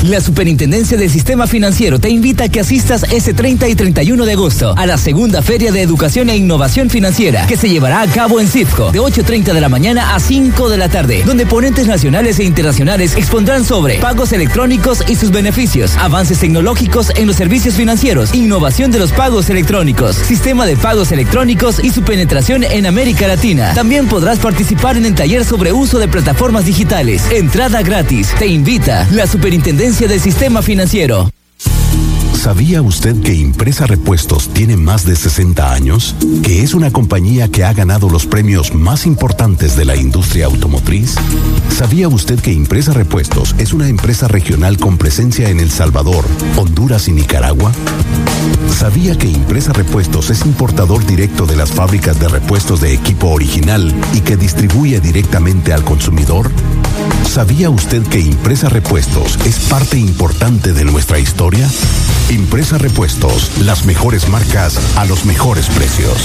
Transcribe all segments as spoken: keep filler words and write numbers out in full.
La Superintendencia del Sistema Financiero te invita a que asistas este treinta y treinta y uno de agosto a la segunda Feria de Educación e Innovación Financiera, que se llevará a cabo en Citco de ocho y media de la mañana a cinco de la tarde, donde ponentes nacionales e internacionales expondrán sobre pagos electrónicos y sus beneficios, avances tecnológicos en los servicios financieros, innovación de los pagos electrónicos, sistema de pagos electrónicos y su penetración en América Latina. También podrás participar en el taller sobre uso de plataformas digitales. Entrada gratis. Te invita la Superintendencia del Sistema Financiero. ¿Sabía usted que Impresa Repuestos tiene más de sesenta años? ¿Que es una compañía que ha ganado los premios más importantes de la industria automotriz? ¿Sabía usted que Impresa Repuestos es una empresa regional con presencia en El Salvador, Honduras y Nicaragua? ¿Sabía que Impresa Repuestos es importador directo de las fábricas de repuestos de equipo original y que distribuye directamente al consumidor? ¿Sabía usted que Impresa Repuestos es parte importante de nuestra historia? Impresa Repuestos, las mejores marcas a los mejores precios.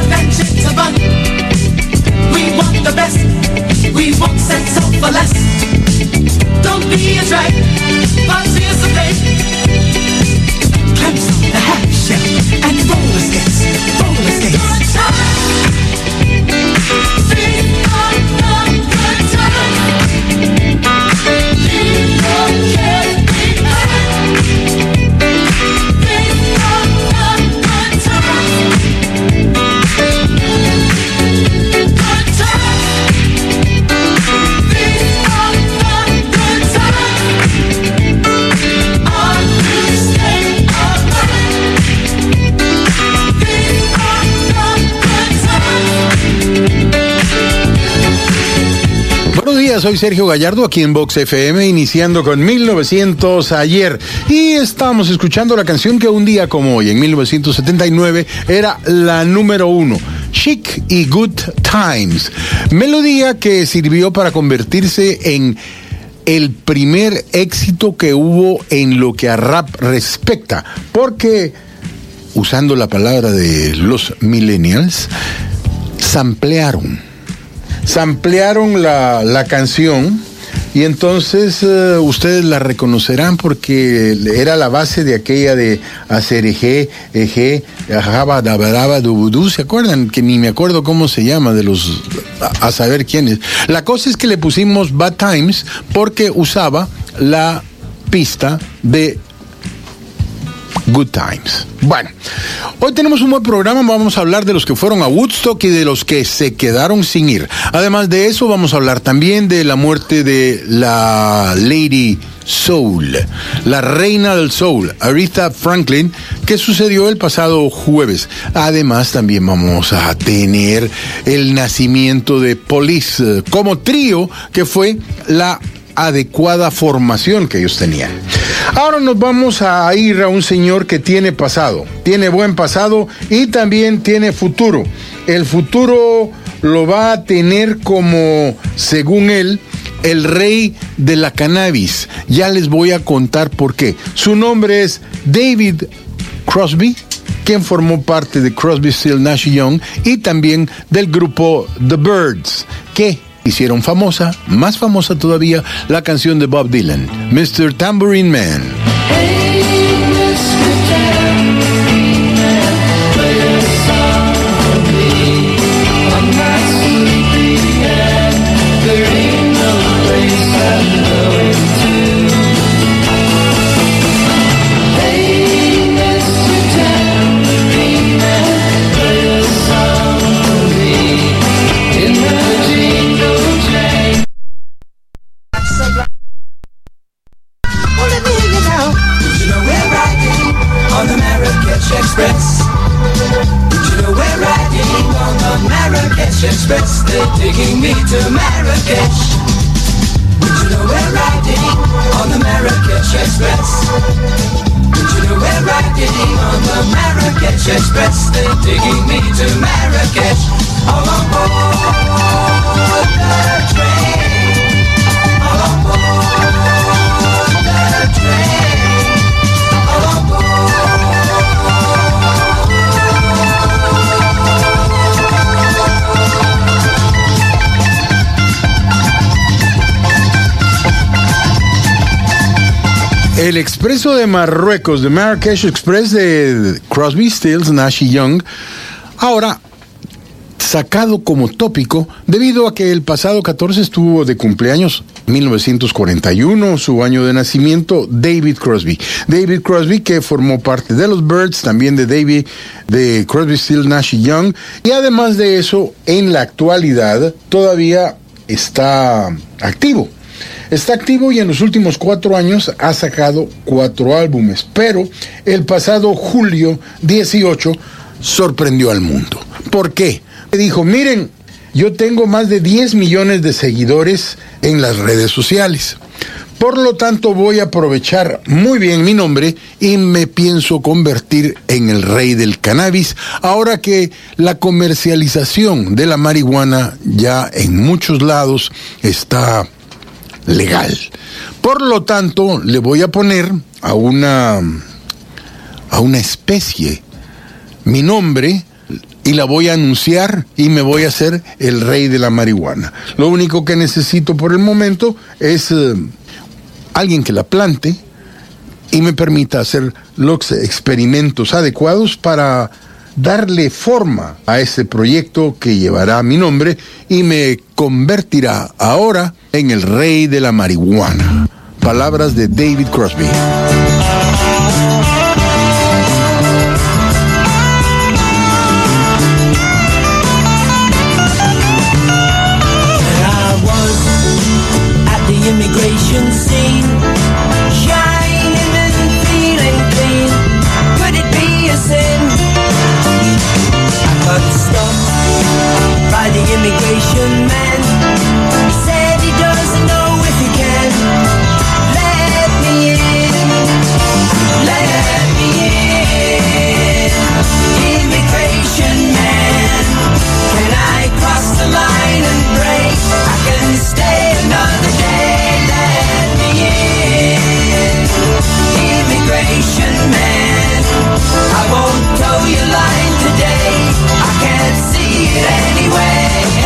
and jitterbug. We want the best, we won't settle for less. Don't be a drag, participate. Clamps on the half shell and roller skates, roller skates. Good time. Be on the good time. Leave your cares behind. Be on the good time. Good time. Be on the good time. On the state of mind. Be on the good time. Buenos días, soy Sergio Gallardo aquí en Vox F M, iniciando con mil novecientos ayer, y estamos escuchando la canción que un día como hoy, en mil novecientos setenta y nueve, era la número uno, Chic y Good Times, melodía que sirvió para convertirse en el primer éxito que hubo en lo que a rap respecta, porque, usando la palabra de los millennials, samplearon. Samplearon la, la canción y entonces uh, ustedes la reconocerán porque era la base de aquella de hacer eje, eje, ajaba, dabaraba, dubudú, ¿se acuerdan? Que ni me acuerdo cómo se llama de los, a, a saber quiénes. La cosa es que le pusimos Bad Times porque usaba la pista de Good Times. Bueno, hoy tenemos un buen programa, vamos a hablar de los que fueron a Woodstock y de los que se quedaron sin ir. Además de eso, vamos a hablar también de la muerte de la Lady Soul, la reina del soul, Aretha Franklin, que sucedió el pasado jueves. Además, también vamos a tener el nacimiento de Police como trío, que fue la adecuada formación que ellos tenían. Ahora nos vamos a ir a un señor que tiene pasado, tiene buen pasado y también tiene futuro. El futuro lo va a tener como, según él, el rey de la cannabis. Ya les voy a contar por qué. Su nombre es David Crosby, quien formó parte de Crosby, Stills, Nash y Young y también del grupo The Byrds, que hicieron famosa, más famosa todavía, la canción de Bob Dylan, mister Tambourine Man. Express, they're taking me to Marrakesh. Would you know we're riding on the Marrakesh Express? Would you know we're riding on the Marrakesh Express? They're taking me to Marrakesh. All on board the train. All on board the train. All on board. El Expreso de Marruecos, de Marrakech Express de Crosby, Stills, Nash y Young, ahora sacado como tópico debido a que el pasado catorce estuvo de cumpleaños, mil novecientos cuarenta y uno, su año de nacimiento, David Crosby. David Crosby, que formó parte de los Byrds, también de David, de Crosby, Stills, Nash y Young, y además de eso, en la actualidad todavía está activo. Está activo y en los últimos cuatro años ha sacado cuatro álbumes, pero el pasado julio dieciocho sorprendió al mundo. ¿Por qué? Dijo, miren, yo tengo más de diez millones de seguidores en las redes sociales. Por lo tanto, voy a aprovechar muy bien mi nombre y me pienso convertir en el rey del cannabis, ahora que la comercialización de la marihuana ya en muchos lados está legal. Por lo tanto, le voy a poner a una a una especie mi nombre y la voy a anunciar y me voy a hacer el rey de la marihuana. Lo único que necesito por el momento es eh, alguien que la plante y me permita hacer los experimentos adecuados para darle forma a ese proyecto que llevará mi nombre y me convertirá ahora en el rey de la marihuana. Palabras de David Crosby. Immigration scene, shining and feeling clean. Could it be a sin? I got stopped by the immigration man. He said he doesn't know if he can let me in, let me in. Immigration man, can I cross the line and break? I can stay another day. Immigration man, I won't toe your line today. I can't see it anyway.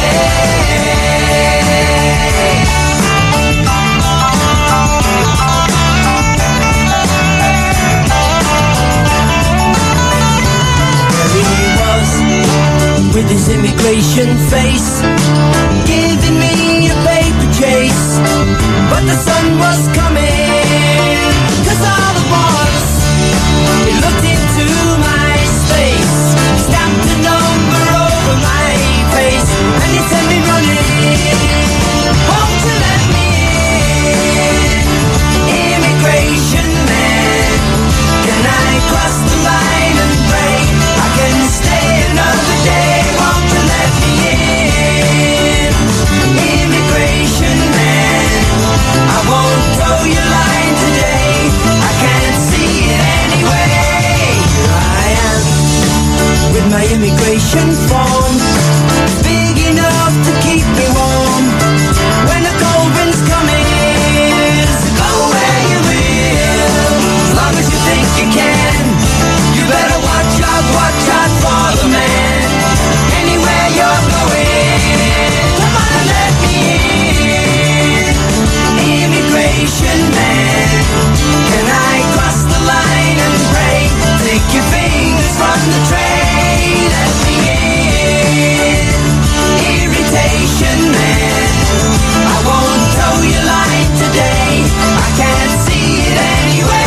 There he was, with his immigration face, giving me a paper chase. But the sun was coming, 'cause all at once he looked into my space, stamped a number over my face, and he sent me running. Won't you let me in, immigration man? Can I cross the line and break? I can stay another day. Won't you let me in, immigration man? I won't toe your line today. I can't see it anyway. Here I am with my immigration form, big enough to keep me warm. When the cold wind's coming, so go where you will, as long as you think you can. You better watch out, watch out for the man. Anywhere you're going, come on and let me in, immigration man. Can I cross the line and break? Take your fingers from the tray, let me in, irritation man. I won't toe your line today. I can't see it anyway.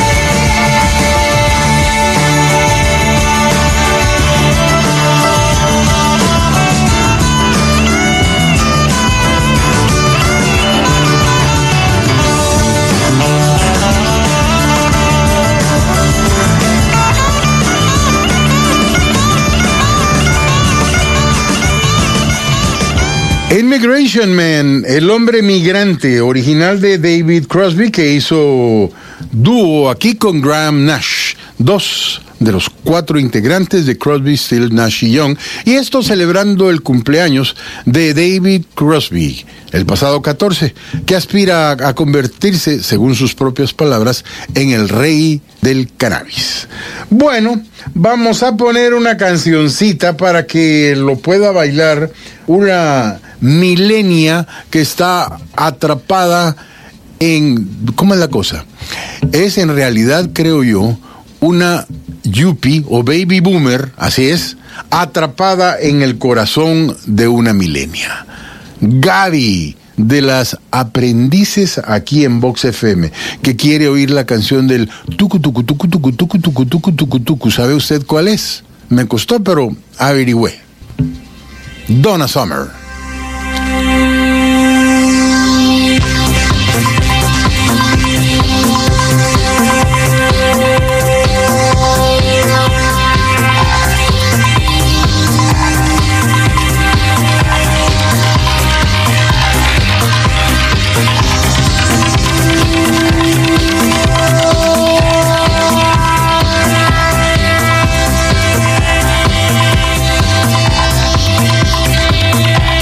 Immigration Man, el hombre migrante, original de David Crosby, que hizo dúo aquí con Graham Nash, dos de los cuatro integrantes de Crosby, Stills, Nash y Young, y esto celebrando el cumpleaños de David Crosby, el pasado catorce, que aspira a, a convertirse, según sus propias palabras, en el rey del cannabis. Bueno, vamos a poner una cancioncita para que lo pueda bailar una milenia que está atrapada en... ¿Cómo es la cosa? Es en realidad, creo yo, una yuppie o baby boomer, así es, atrapada en el corazón de una milenia. Gaby, de las aprendices aquí en Vox F M, que quiere oír la canción del tucu tucu tucu tucu tucu tucu tucu tucu tucu. ¿Sabe usted cuál es? Me costó, pero averigüé. Donna Summer. Yeah.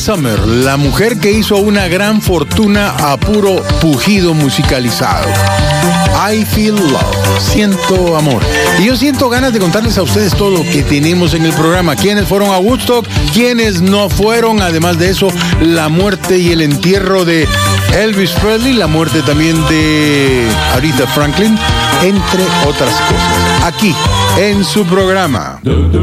Summer, la mujer que hizo una gran fortuna a puro pujido musicalizado. I feel love, siento amor. Y yo siento ganas de contarles a ustedes todo lo que tenemos en el programa. Quiénes fueron a Woodstock, quiénes no fueron. Además de eso, la muerte y el entierro de Elvis Presley, la muerte también de Aretha Franklin, entre otras cosas. Aquí, en su programa.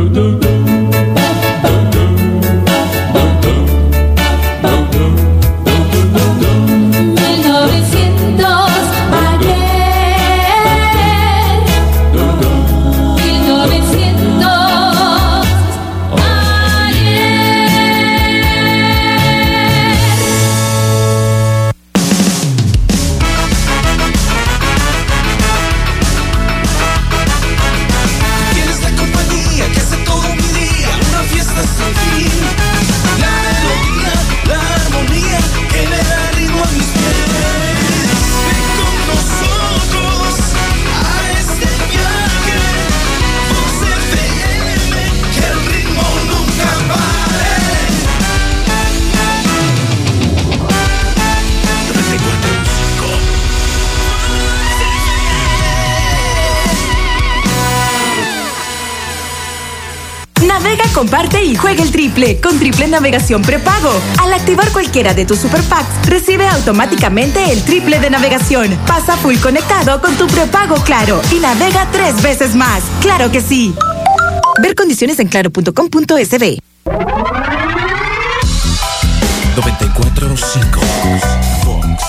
Comparte y juega el triple con Triple Navegación Prepago. Al activar cualquiera de tus Super Packs, recibe automáticamente el triple de navegación. Pasa full conectado con tu prepago Claro y navega tres veces más. ¡Claro que sí! Ver condiciones en claro punto com punto es be. noventa y cuatro punto cinco Fox.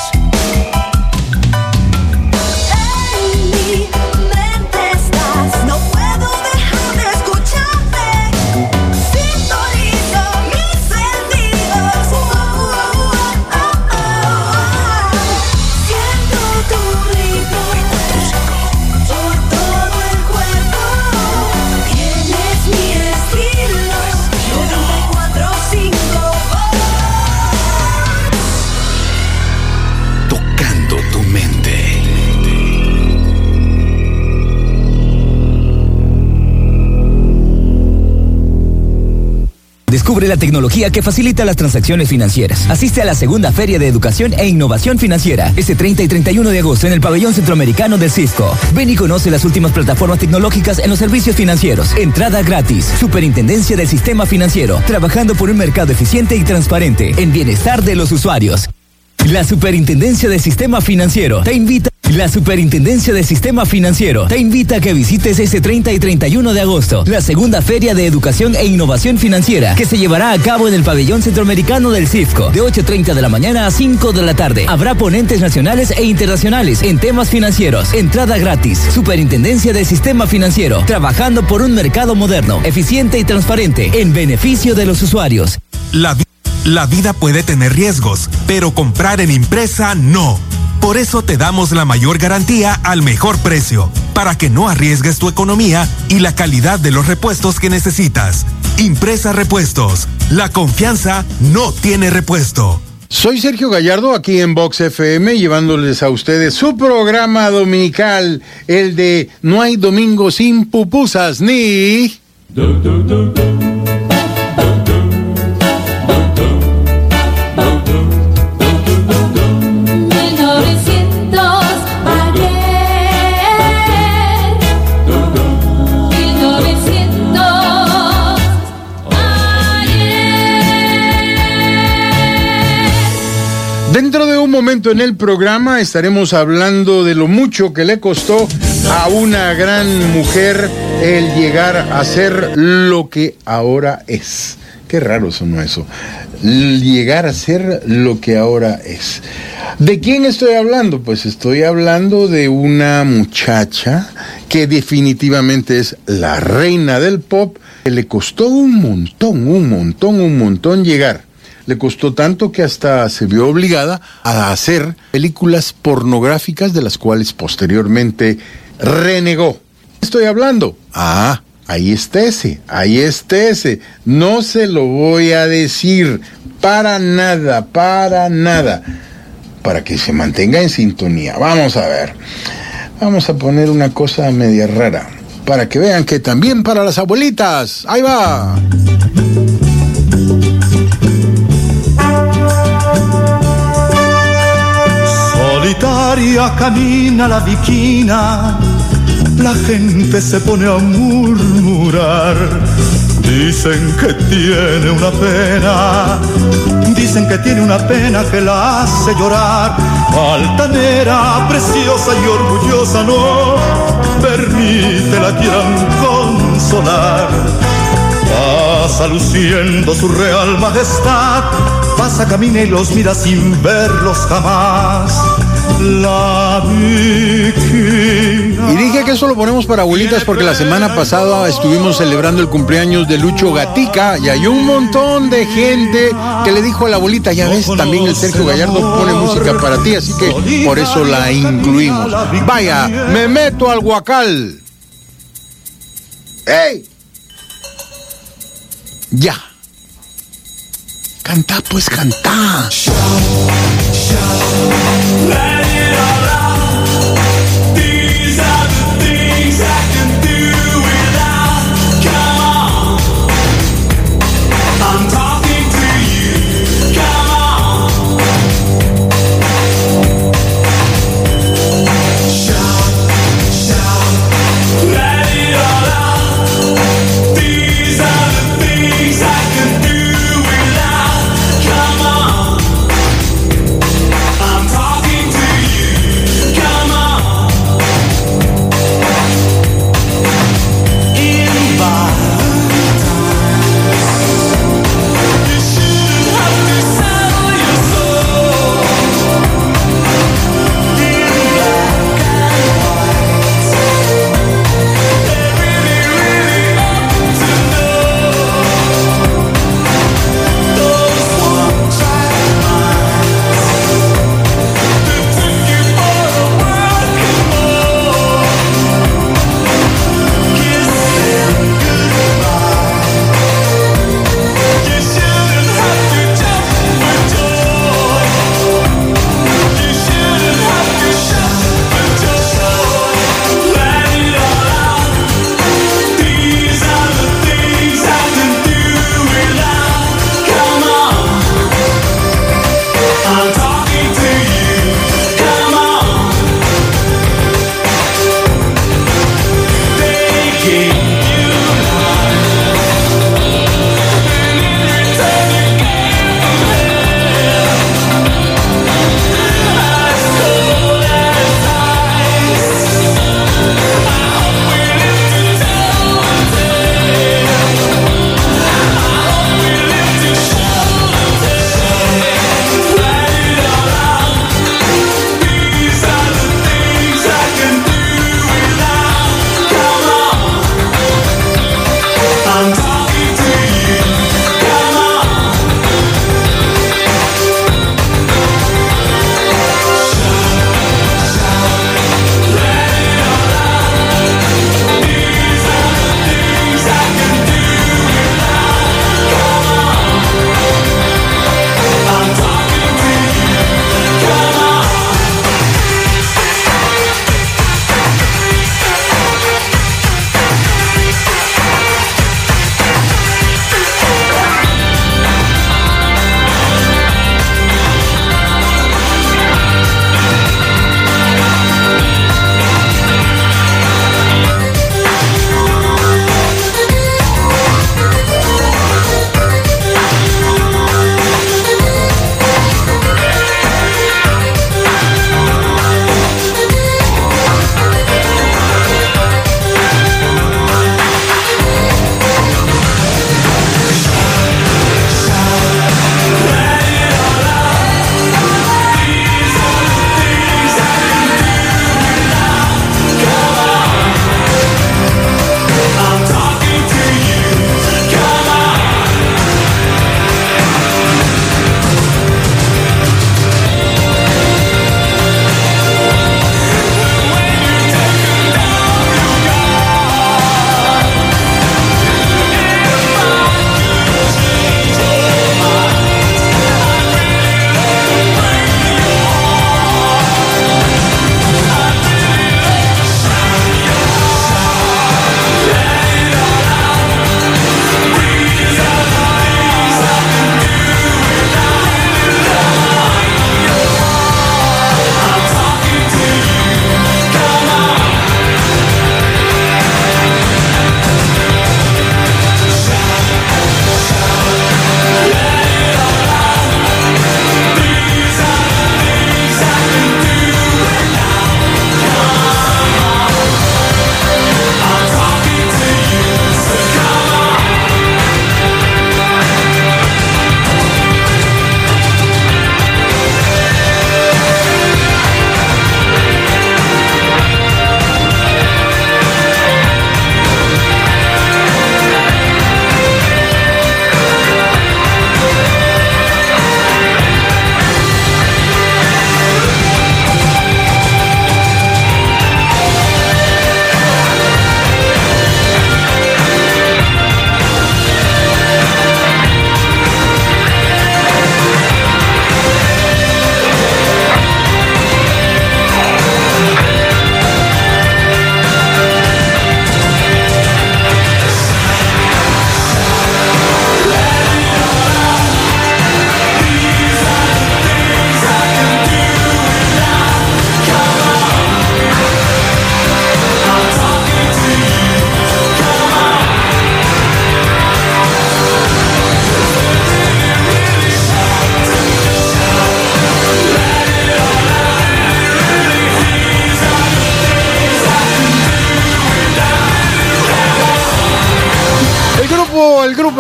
Descubre la tecnología que facilita las transacciones financieras. Asiste a la segunda Feria de Educación e Innovación Financiera, este treinta y treinta y uno de agosto en el Pabellón Centroamericano del Cisco. Ven y conoce las últimas plataformas tecnológicas en los servicios financieros. Entrada gratis. Superintendencia del Sistema Financiero, trabajando por un mercado eficiente y transparente, en bienestar de los usuarios. La Superintendencia del Sistema Financiero te invita La Superintendencia del Sistema Financiero te invita a que visites este treinta y treinta y uno de agosto la segunda Feria de Educación e Innovación Financiera, que se llevará a cabo en el Pabellón Centroamericano del Cisco de ocho treinta de la mañana a cinco de la tarde. Habrá ponentes nacionales e internacionales en temas financieros. Entrada gratis. Superintendencia del Sistema Financiero, trabajando por un mercado moderno, eficiente y transparente, en beneficio de los usuarios. La, vi- la vida puede tener riesgos, pero comprar en Impresa no. Por eso te damos la mayor garantía al mejor precio, para que no arriesgues tu economía y la calidad de los repuestos que necesitas. Impresa Repuestos, la confianza no tiene repuesto. Soy Sergio Gallardo, aquí en Vox F M, llevándoles a ustedes su programa dominical, el de No hay domingo sin pupusas ni... Du, du, du, du. Dentro de un momento en el programa estaremos hablando de lo mucho que le costó a una gran mujer el llegar a ser lo que ahora es. Qué raro sonó eso. Llegar a ser lo que ahora es. ¿De quién estoy hablando? Pues estoy hablando de una muchacha que definitivamente es la reina del pop, que le costó un montón, un montón, un montón llegar. Le costó tanto que hasta se vio obligada a hacer películas pornográficas de las cuales posteriormente renegó. Estoy hablando. Ah, ahí está ese, ahí está ese. No se lo voy a decir para nada, para nada. Para que se mantenga en sintonía. Vamos a ver. Vamos a poner una cosa media rara. Para que vean que también para las abuelitas. Ahí va. solitaria camina la viquina, la gente se pone a murmurar. Dicen que tiene una pena, dicen que tiene una pena que la hace llorar. Altanera, preciosa y orgullosa, no permite la quieran consolar. Pasa luciendo su real majestad, pasa, camina y los mira sin verlos jamás. La viquina. Y dije que eso lo ponemos para abuelitas porque la semana pasada estuvimos celebrando el cumpleaños de Lucho Gatica y hay un montón de gente que le dijo a la abuelita, ya ves, también el Sergio Gallardo pone música para ti, así que por eso la incluimos. Vaya, me meto al guacal. ¡Ey! Ya. Canta, pues canta. Shout, shout, let it all out. These are the things I can do without. Come on, I'm talking to you. Come on. Shout, shout, let it all out. These are the things I can do without. Come on, I'm talking to you.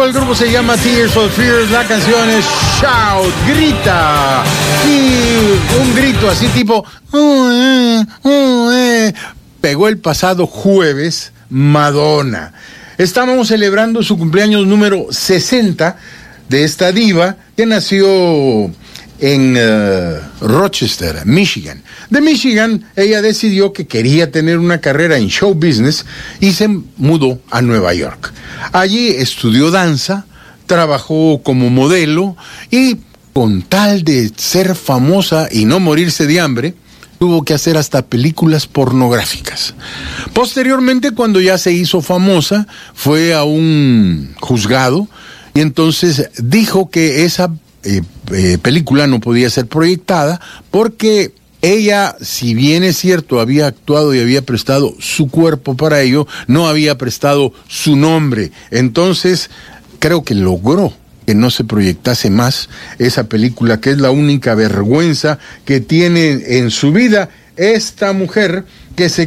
México, el grupo se llama Tears for Fears, la canción es Shout, grita. Y un grito así tipo... Uh, eh, uh, eh, pegó el pasado jueves Madonna. Estábamos celebrando su cumpleaños número sesenta de esta diva que nació en uh, Rochester, Michigan. De Michigan, ella decidió que quería tener una carrera en show business y se mudó a Nueva York. Allí estudió danza, trabajó como modelo y con tal de ser famosa y no morirse de hambre, tuvo que hacer hasta películas pornográficas. Posteriormente, cuando ya se hizo famosa, fue a un juzgado y entonces dijo que esa eh, eh, película no podía ser proyectada porque ella, si bien es cierto, había actuado y había prestado su cuerpo para ello, no había prestado su nombre. Entonces, creo que logró que no se proyectase más esa película, que es la única vergüenza que tiene en su vida esta mujer que se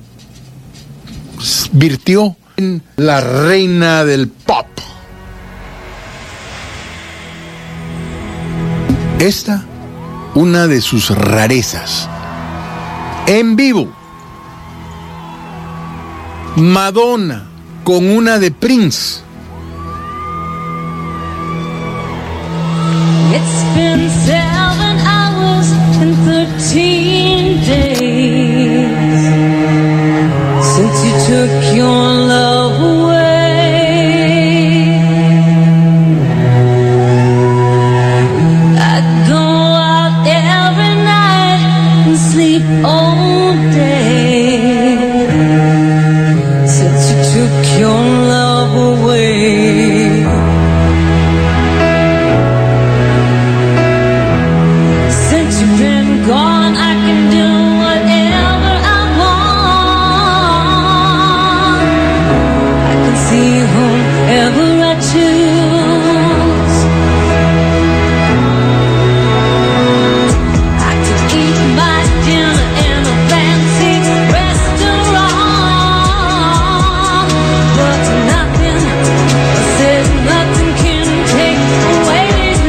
convirtió en la reina del pop. Esta, una de sus rarezas. En vivo, Madonna con una de Prince. It's been seven hours and thirteen days since you took your love away. I'd go out every night and sleep all day since you took your love away. Gone, I can do whatever I want. I can see whomever I choose. I could eat my dinner in a fancy restaurant, but nothing, I said nothing can take away these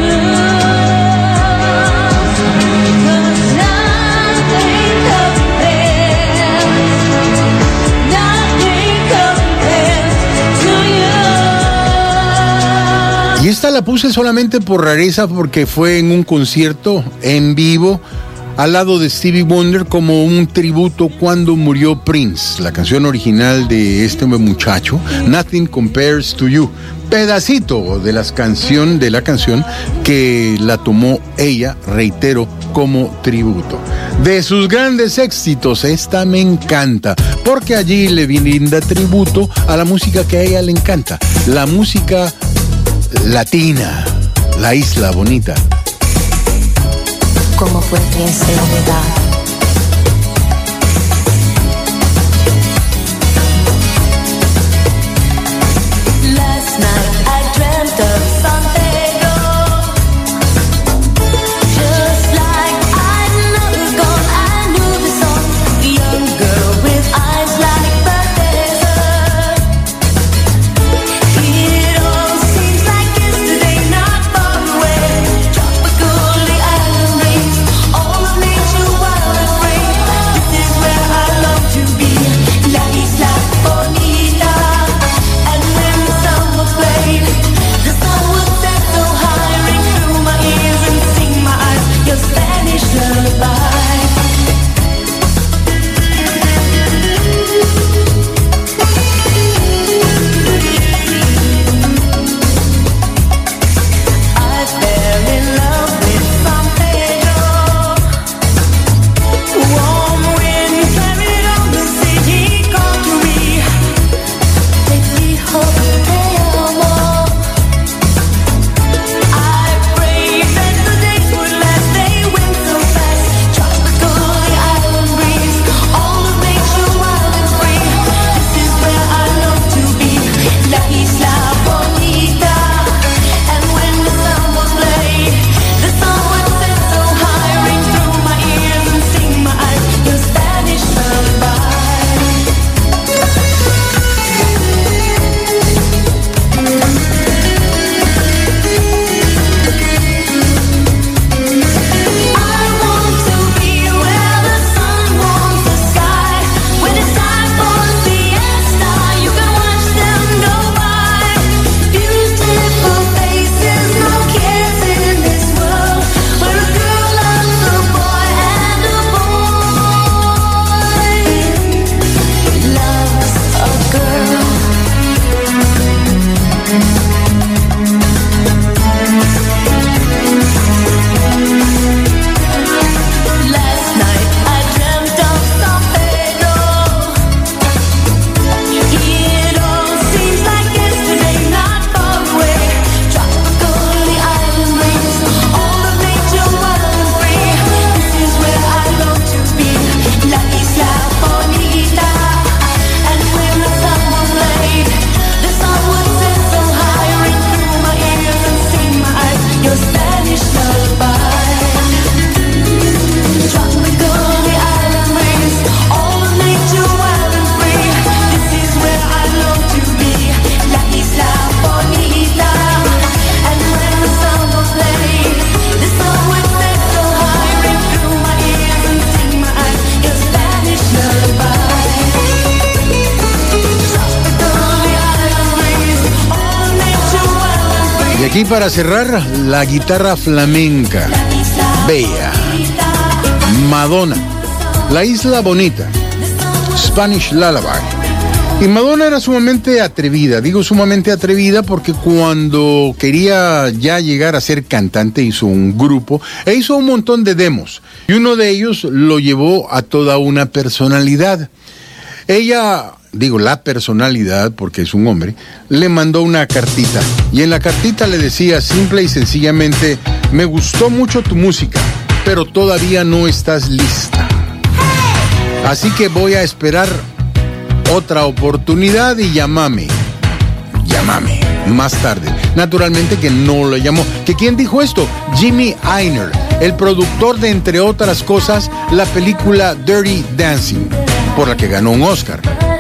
Y esta la puse solamente por rareza, porque fue en un concierto en vivo al lado de Stevie Wonder como un tributo cuando murió Prince. La canción original de este muchacho, Nothing Compares to You, pedacito de las canción, de la canción que la tomó ella, reitero, como tributo. De sus grandes éxitos, esta me encanta, porque allí le brinda tributo a la música que a ella le encanta, la música latina, la isla bonita. Como fue mi enfermedad. Last night I dreamt of San Pedro, just like I never gone. I knew the song, the young girl with eyes like the desert. It all seems like yesterday, not far away. Tropical, the island breeze, all of nature wild. aquí para cerrar, la guitarra flamenca, bella, Madonna, La Isla Bonita, Spanish Lullaby. Y Madonna era sumamente atrevida, digo sumamente atrevida porque cuando quería ya llegar a ser cantante hizo un grupo e hizo un montón de demos y uno de ellos lo llevó a toda una personalidad. Ella, digo la personalidad porque es un hombre, le mandó una cartita y en la cartita le decía simple y sencillamente: me gustó mucho tu música, pero todavía no estás lista. Así que voy a esperar otra oportunidad y llámame, llámame más tarde. Naturalmente que no lo llamó. ¿Que quién dijo esto? Jimmy Ienner, el productor de, entre otras cosas, la película Dirty Dancing, por la que ganó un Oscar.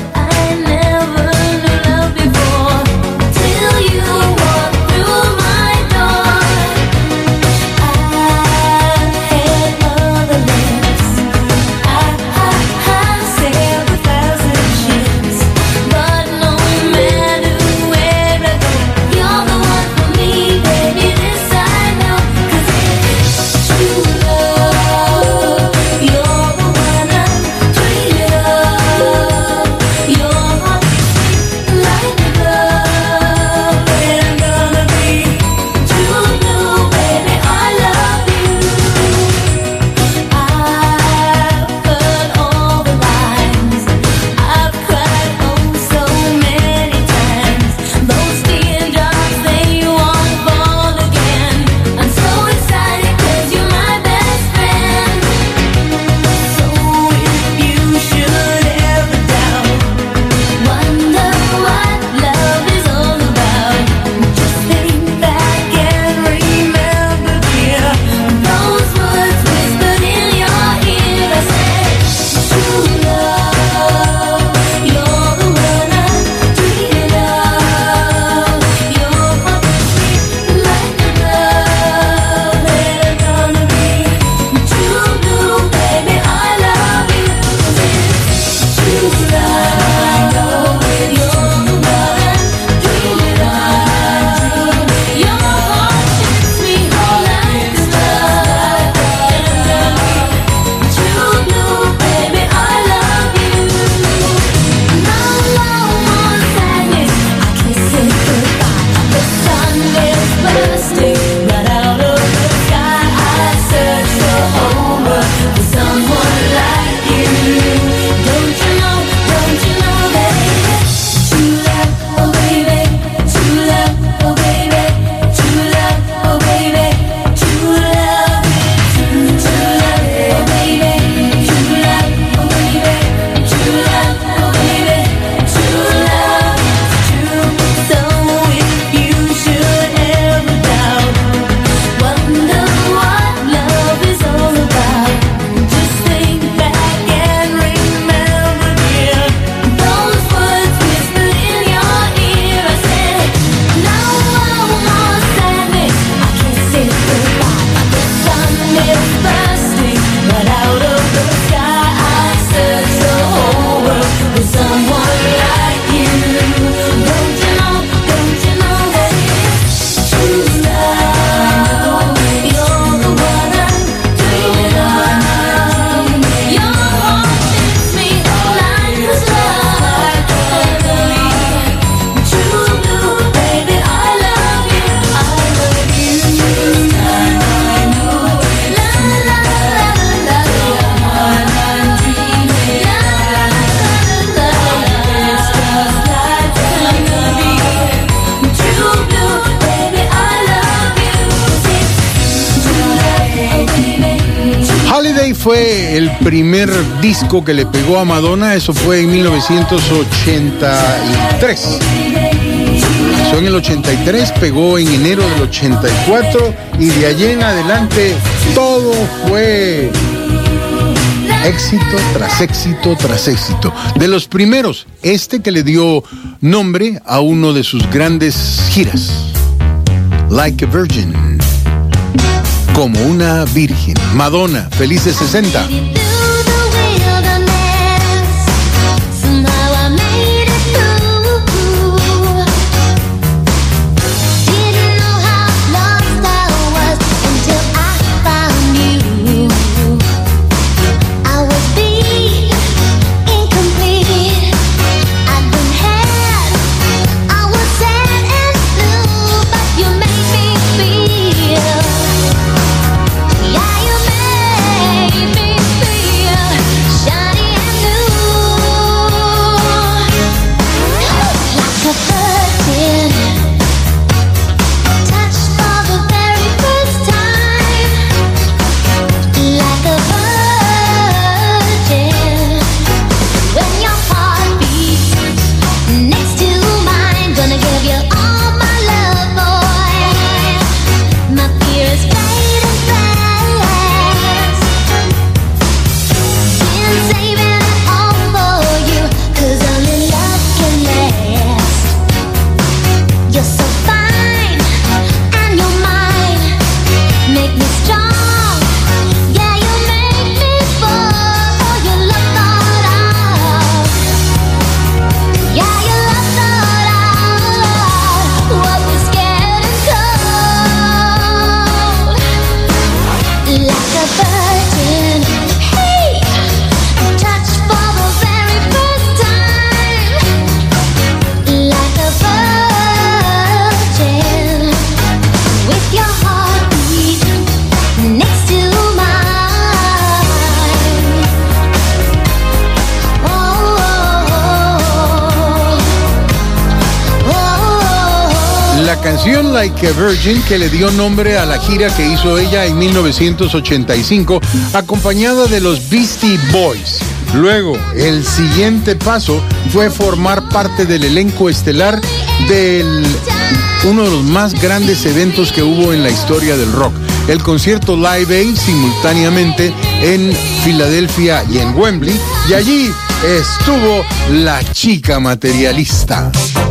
Fue el primer disco que le pegó a Madonna, eso fue en mil novecientos ochenta y tres. Empezó en el ochenta y tres, pegó en enero del ochenta y cuatro y de allí en adelante todo fue éxito tras éxito tras éxito. De los primeros, este que le dio nombre a uno de sus grandes giras, Like a Virgin. Como una virgen. Madonna, felices sesenta. Didn't know how canción Like a Virgin, que le dio nombre a la gira que hizo ella en mil novecientos ochenta y cinco, acompañada de los Beastie Boys. Luego, el siguiente paso fue formar parte del elenco estelar del uno de los más grandes eventos que hubo en la historia del rock, el concierto Live Aid, simultáneamente en Filadelfia y en Wembley, y allí estuvo la chica materialista.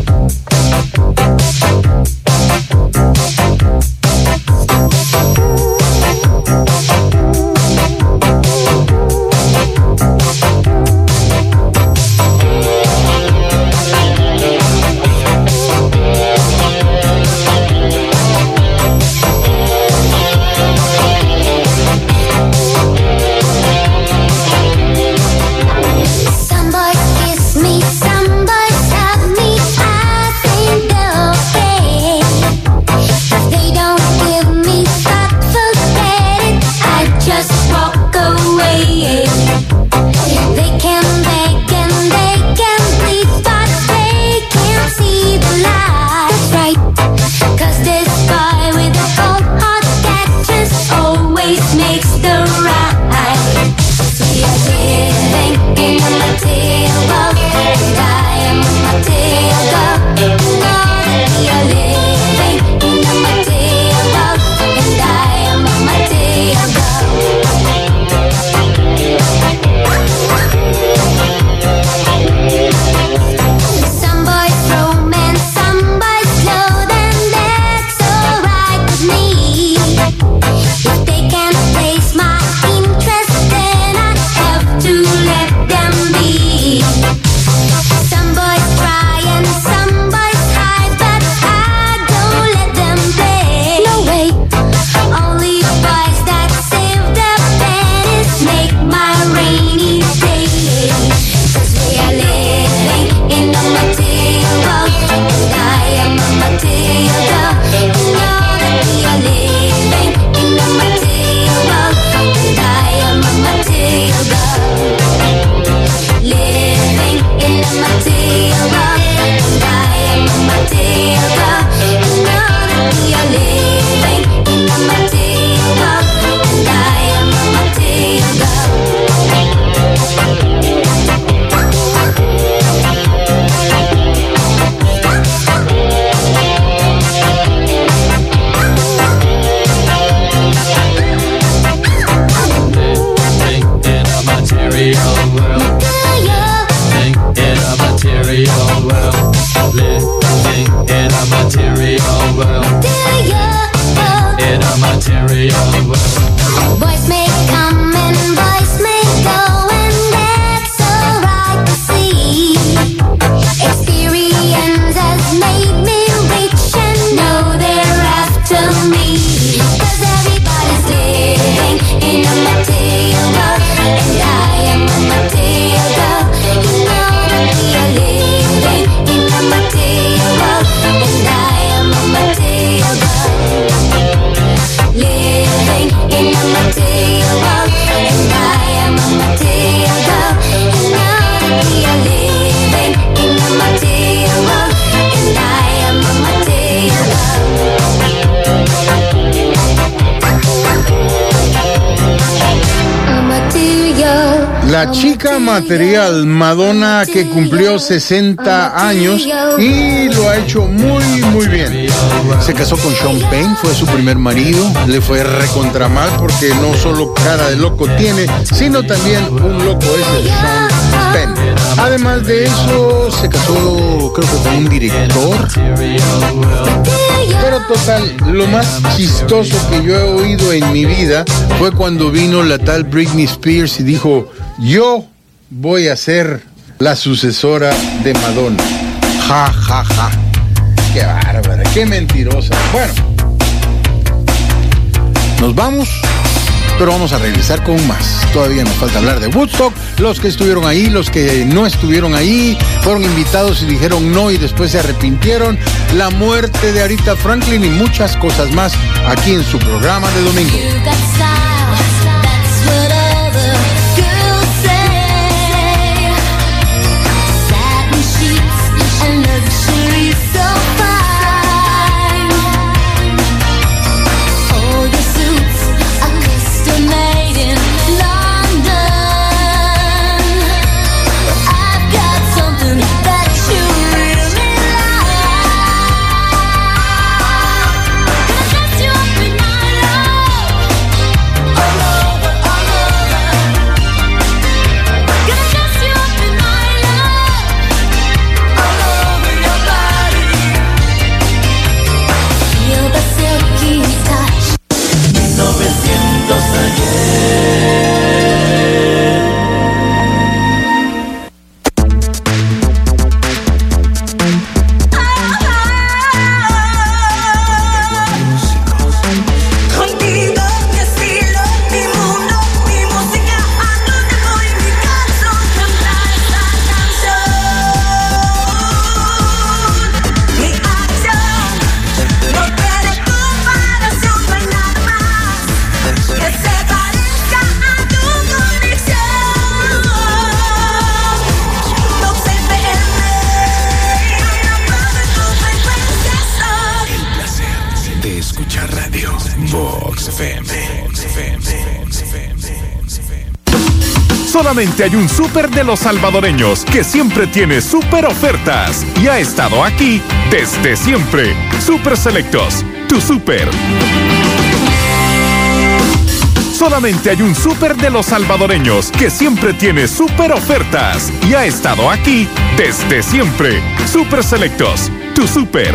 La chica material, Madonna, que cumplió sesenta años y lo ha hecho muy, muy bien. Se casó con Sean Penn, fue su primer marido, le fue recontra mal porque no solo cara de loco tiene, sino también un loco es el Sean Penn. Además de eso, se casó creo que con un director. Pero total, lo más chistoso que yo he oído en mi vida fue cuando vino la tal Britney Spears y dijo: yo voy a ser la sucesora de Madonna. Ja, ja, ja. Qué bárbara, qué mentirosa. Bueno, nos vamos, pero vamos a regresar con más. Todavía nos falta hablar de Woodstock. Los que estuvieron ahí, los que no estuvieron ahí, fueron invitados y dijeron no y después se arrepintieron. La muerte de Aretha Franklin y muchas cosas más aquí en su programa de domingo. Satin sheets and luxury so fine. Solamente hay un súper de los salvadoreños que siempre tiene súper ofertas y ha estado aquí desde siempre. Súper Selectos, tu súper. Solamente hay un súper de los salvadoreños que siempre tiene súper ofertas y ha estado aquí desde siempre. Súper Selectos, tu súper.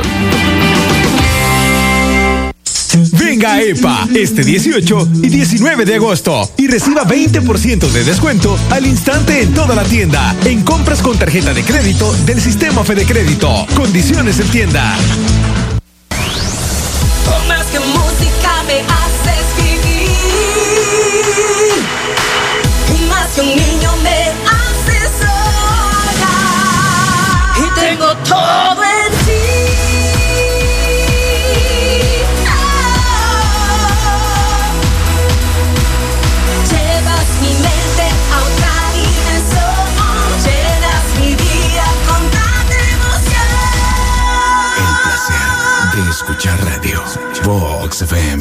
Venga a EPA este dieciocho y diecinueve de agosto y reciba veinte por ciento de descuento al instante en toda la tienda en compras con tarjeta de crédito del sistema Fede Crédito. Condiciones en tienda. Más que música me haces vivir, y más que un niño me haces soñar, y tengo todo en ti. Escuchar radio. Vox F M.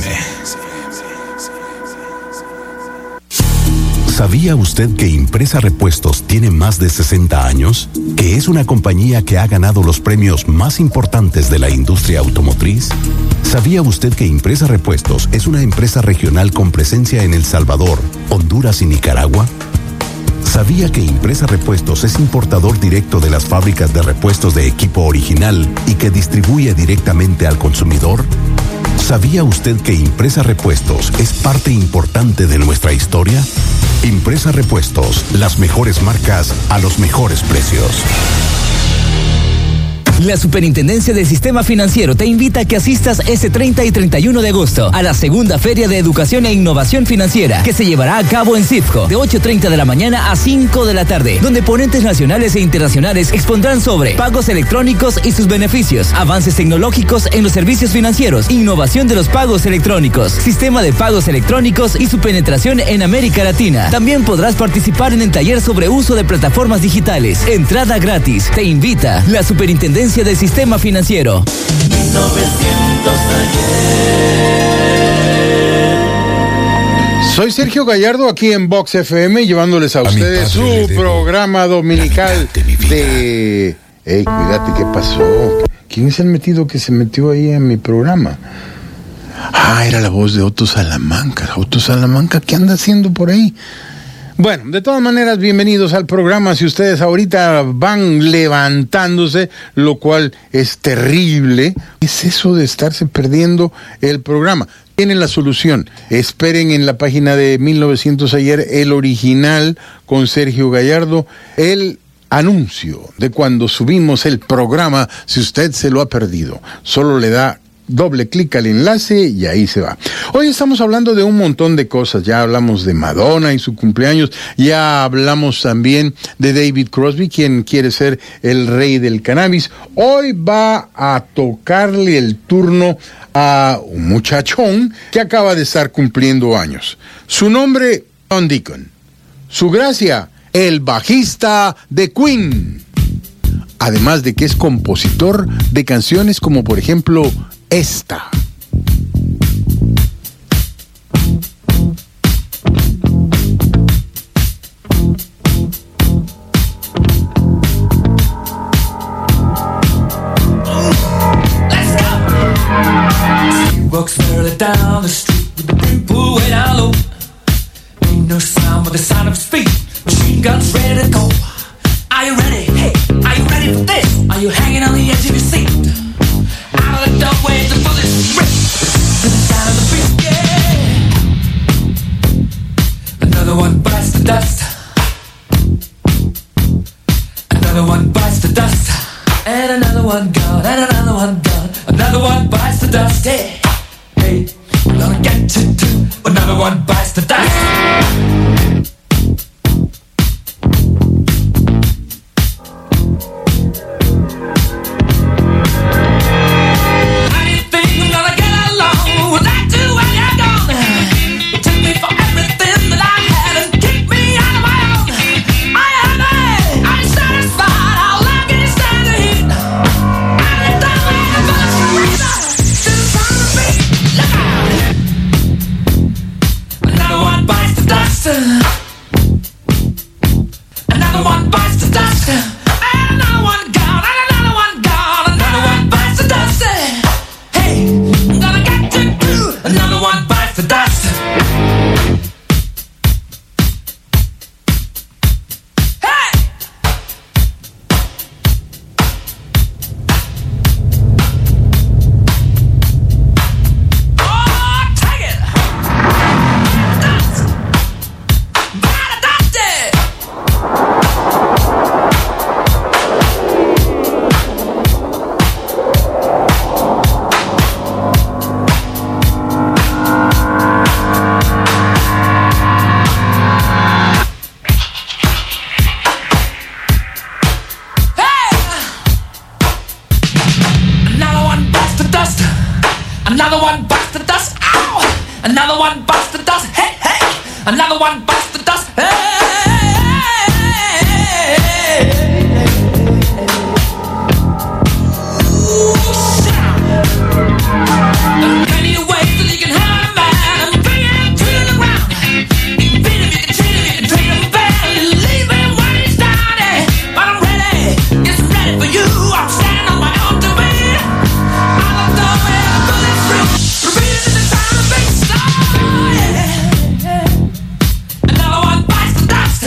¿Sabía usted que Impresa Repuestos tiene más de sesenta años? ¿Que es una compañía que ha ganado los premios más importantes de la industria automotriz? ¿Sabía usted que Impresa Repuestos es una empresa regional con presencia en El Salvador, Honduras y Nicaragua? ¿Sabía que Impresa Repuestos es importador directo de las fábricas de repuestos de equipo original y que distribuye directamente al consumidor? ¿Sabía usted que Impresa Repuestos es parte importante de nuestra historia? Impresa Repuestos, las mejores marcas a los mejores precios. La Superintendencia del Sistema Financiero te invita a que asistas este treinta y treinta y uno de agosto a la segunda Feria de Educación e Innovación Financiera que se llevará a cabo en CIFCO de ocho treinta de la mañana a cinco de la tarde, donde ponentes nacionales e internacionales expondrán sobre pagos electrónicos y sus beneficios, avances tecnológicos en los servicios financieros, innovación de los pagos electrónicos, sistema de pagos electrónicos y su penetración en América Latina. También podrás participar en el taller sobre uso de plataformas digitales. Entrada gratis. Te invita la Superintendencia del Sistema Financiero. Soy Sergio Gallardo aquí en Vox F M llevándoles a, a ustedes su programa dominical de... Ey, cuídate, ¿qué pasó? ¿Quién es el metido que se metió ahí en mi programa? Ah, era la voz de Otto Salamanca. Otto Salamanca, ¿qué anda haciendo por ahí? Bueno, de todas maneras, bienvenidos al programa. Si ustedes ahorita van levantándose, lo cual es terrible, es eso de estarse perdiendo el programa. Tienen la solución. Esperen en la página de mil novecientos ayer, el original con Sergio Gallardo, el anuncio de cuando subimos el programa, si usted se lo ha perdido. Solo le da doble clic al enlace y ahí se va. Hoy estamos hablando de un montón de cosas. Ya hablamos de Madonna y su cumpleaños. Ya hablamos también de David Crosby, quien quiere ser el rey del cannabis. Hoy va a tocarle el turno a un muchachón que acaba de estar cumpliendo años. Su nombre, John Deacon. Su gracia, el bajista de Queen. Además de que es compositor de canciones como, por ejemplo, esta. Walks barely down the street with the brim pulled way down low. Ain't no sound but the sound of his feet. Machine guns ready to go. Are you ready? Hey, are you ready for this? Are you hanging on the edge of your seat? Out of the doorway, the bullets rip to the sound of the beat, yeah. Another one bites the dust. Another one bites the dust. And another one gone, and another one gone. Another one bites the dust, yeah. Hey, I'm gonna get you too. Another one bites the dust. Dust. Another one bites the dust. And another one gone. And another one gone. Another one bites the dust. Hey, I'm gonna get you too. Another one bites the dust. Another one bites the dust. Ow! Another one bites the dust. Hey, hey! Another one bites the dust. Hey! Plenty of ways that you can hurt a man and bring him to the ground. You can beat him, you can treat him, you can treat him bad. Leave him when he's down. Hey, but I'm ready. Yes, I'm ready for you. I'm standing on my own two feet. I love the way I put it through. Repeat it in the time of big star. Yeah. Another one bites the dust.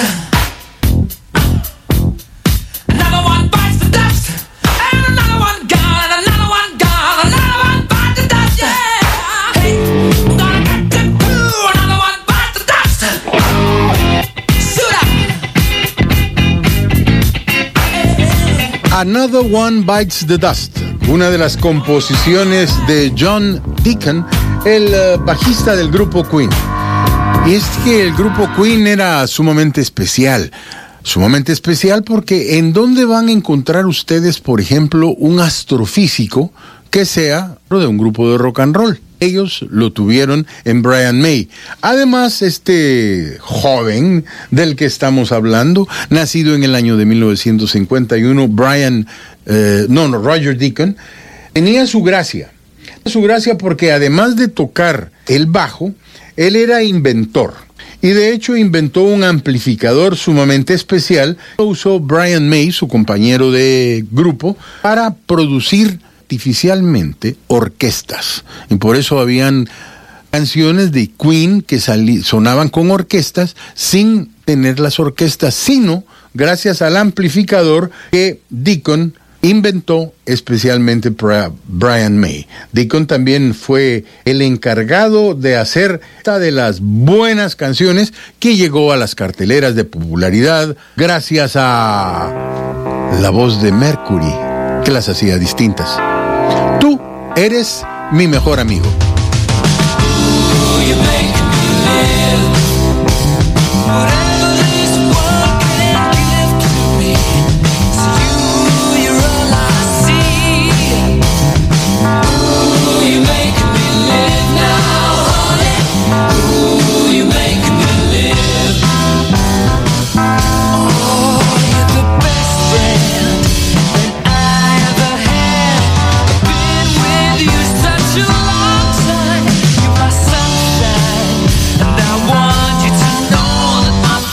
Another one bites the dust. And another one gone. And another one gone. Another one bites the dust. Yeah. Hey, I'm gonna get them too. Another one bites the dust. Shoot up. Another One Bites the Dust, una de las composiciones de John Deacon, el eh, bajista del grupo Queen. Y es que el grupo Queen era sumamente especial, sumamente especial porque ¿en dónde van a encontrar ustedes, por ejemplo, un astrofísico que sea de un grupo de rock and roll? Ellos lo tuvieron en Brian May. Además, este joven del que estamos hablando, nacido en el año de mil novecientos cincuenta y uno, Brian, eh, no, no, Roger Deacon, tenía su gracia. Su gracia porque además de tocar el bajo, él era inventor. Y de hecho inventó un amplificador sumamente especial. Lo usó Brian May, su compañero de grupo, para producir artificialmente orquestas. Y por eso habían canciones de Queen que salí, sonaban con orquestas sin tener las orquestas, sino gracias al amplificador que Deacon inventó especialmente para Brian May. Deacon también fue el encargado de hacer esta de las buenas canciones que llegó a las carteleras de popularidad gracias a la voz de Mercury, que las hacía distintas. Tú eres mi mejor amigo. Such a long time, you've my sunshine, and I want you to know that I'm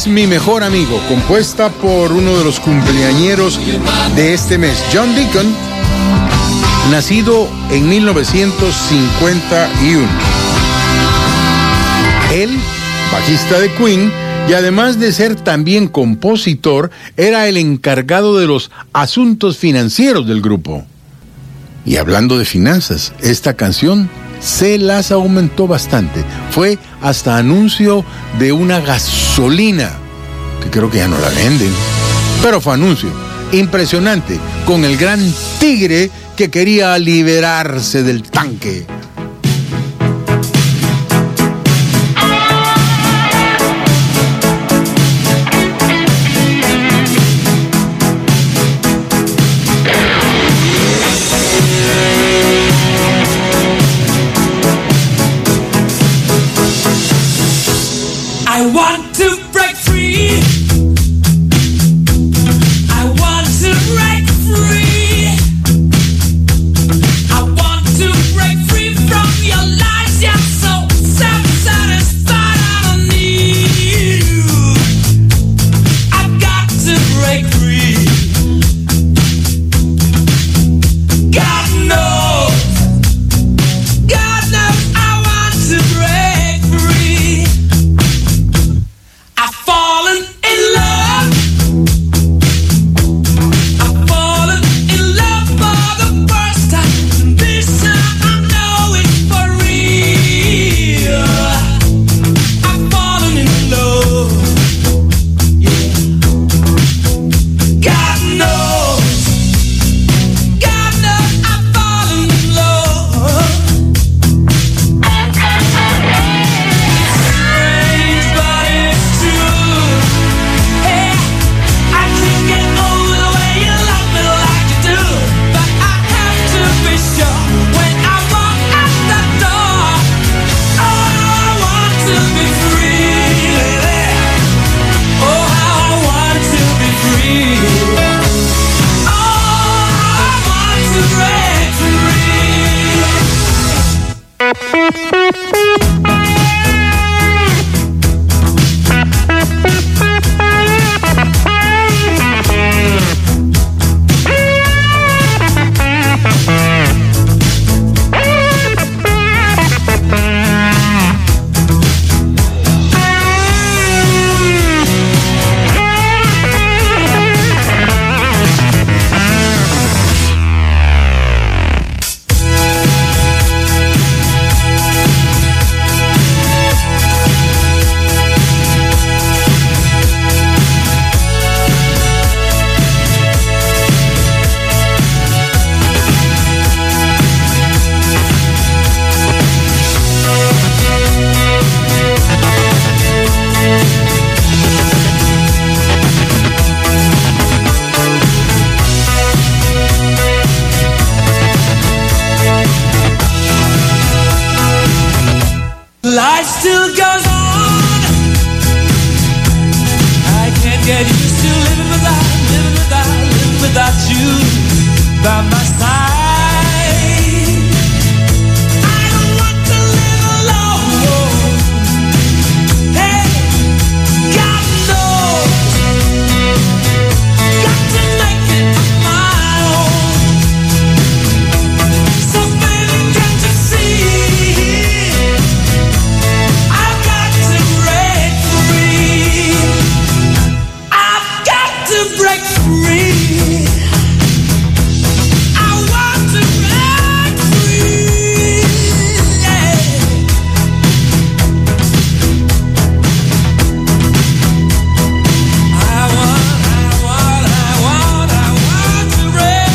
es mi mejor amigo, compuesta por uno de los cumpleañeros de este mes, John Deacon, nacido en mil novecientos cincuenta y uno. Él, bajista de Queen, y además de ser también compositor, era el encargado de los asuntos financieros del grupo. Y hablando de finanzas, esta canción se las aumentó bastante. Fue hasta anuncio de una gasolina, que creo que ya no la venden, pero fue anuncio impresionante, con el gran tigre que quería liberarse del tanque. I want to break free. I want to break free. I want to break free from your lies. You're so self-satisfied. I don't need you. I've got to break free. God knows. God knows I want to break free. I've fallen in love. I've fallen in love for the first time. This time I know it's for real. I've fallen in love. Yeah. God knows. God knows I've fallen in love. Strange, but it's true. Hey, I can't get over the way you love me like you do. But I have to be sure when I walk out the door. Oh, I want to be free. Oh, how I want to be free. Oh, I want to break Life still goes on. I can't get used to living without, living without, living without you by my side. I don't want to live alone. Hey, God knows. Got to make it my own. So baby, can't you see? I've got to break free. I've got to break free. I want to break free. Yeah. I want, I want, I want, I want to break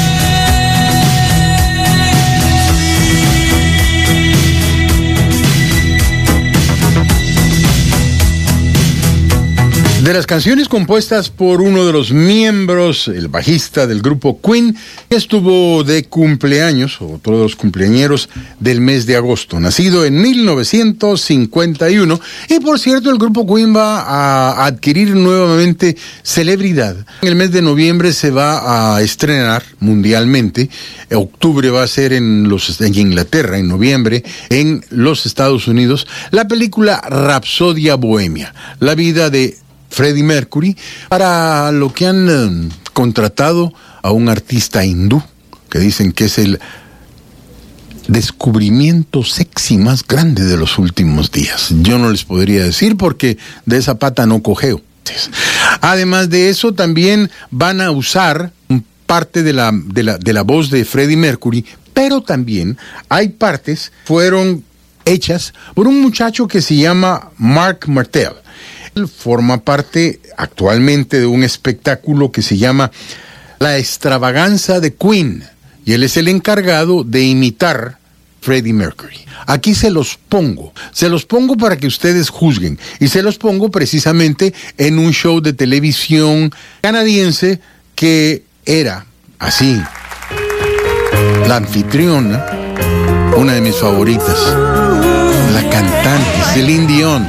De las canciones compuestas por uno de los miembros, el bajista del grupo Queen, que estuvo de cumpleaños, otro de los cumpleañeros del mes de agosto, nacido en mil novecientos cincuenta y uno, y por cierto el grupo Queen va a adquirir nuevamente celebridad. En el mes de noviembre se va a estrenar mundialmente, en octubre va a ser en, los, en Inglaterra, en noviembre en los Estados Unidos, la película Rapsodia Bohemia, la vida de Freddie Mercury, para lo que han eh, contratado a un artista hindú, que dicen que es el descubrimiento sexy más grande de los últimos días. Yo no les podría decir porque de esa pata no cojeo. Además de eso, también van a usar parte de la, de la, de la voz de Freddie Mercury, pero también hay partes fueron hechas por un muchacho que se llama Mark Martel. Él forma parte actualmente de un espectáculo que se llama La Extravaganza de Queen, y él es el encargado de imitar Freddie Mercury. Aquí se los pongo, se los pongo para que ustedes juzguen, y se los pongo precisamente en un show de televisión canadiense que era así. La anfitriona, una de mis favoritas, la cantante Celine Dion.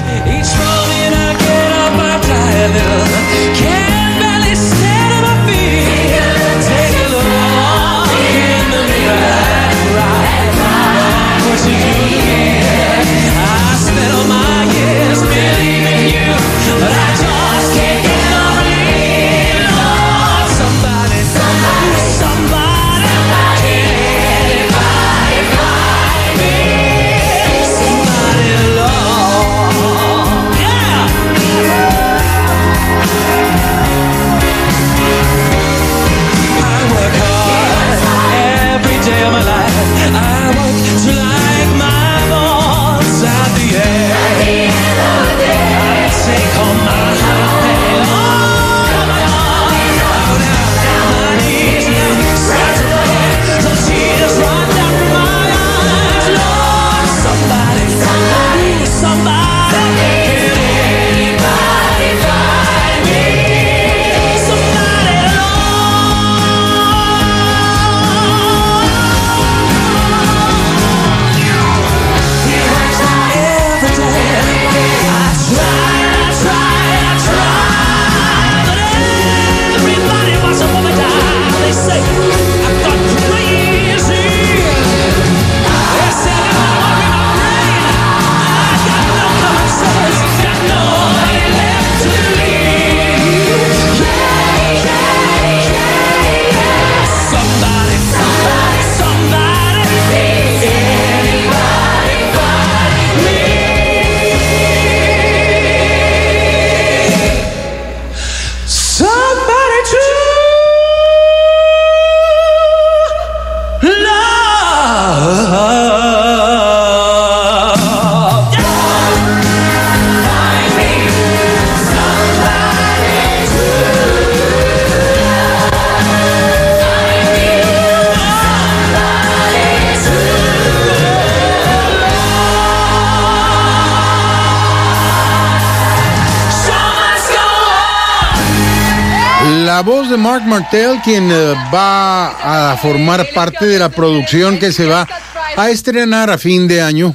La voz de Mark Martel, quien uh, va a formar parte de la producción que se va a estrenar a fin de año,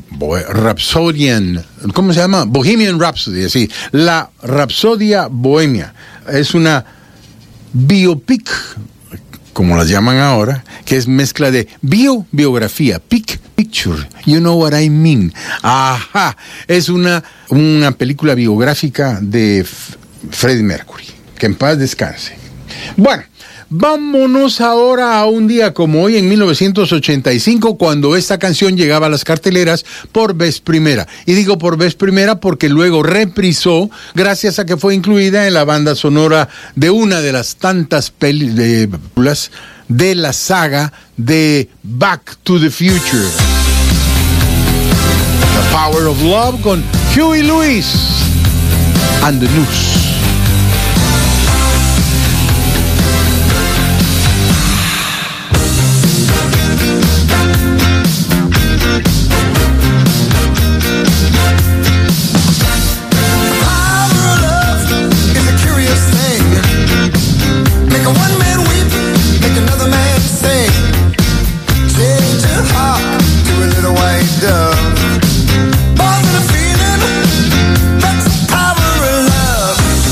Rhapsodian, ¿cómo se llama? Bohemian Rhapsody, sí, la Rapsodia Bohemia. Es una biopic, como las llaman ahora, que es mezcla de bio, biografía, pic, picture, you know what I mean. Ajá, es una, una película biográfica de F- Freddie Mercury. Que en paz descanse. Bueno, vámonos ahora a un día como hoy en mil novecientos ochenta y cinco, cuando esta canción llegaba a las carteleras por vez primera. Y digo por vez primera porque luego reprisó, gracias a que fue incluida en la banda sonora de una de las tantas películas de la saga de Back to the Future. The Power of Love con Huey Lewis and the News. More than a feeling, that's the power of love.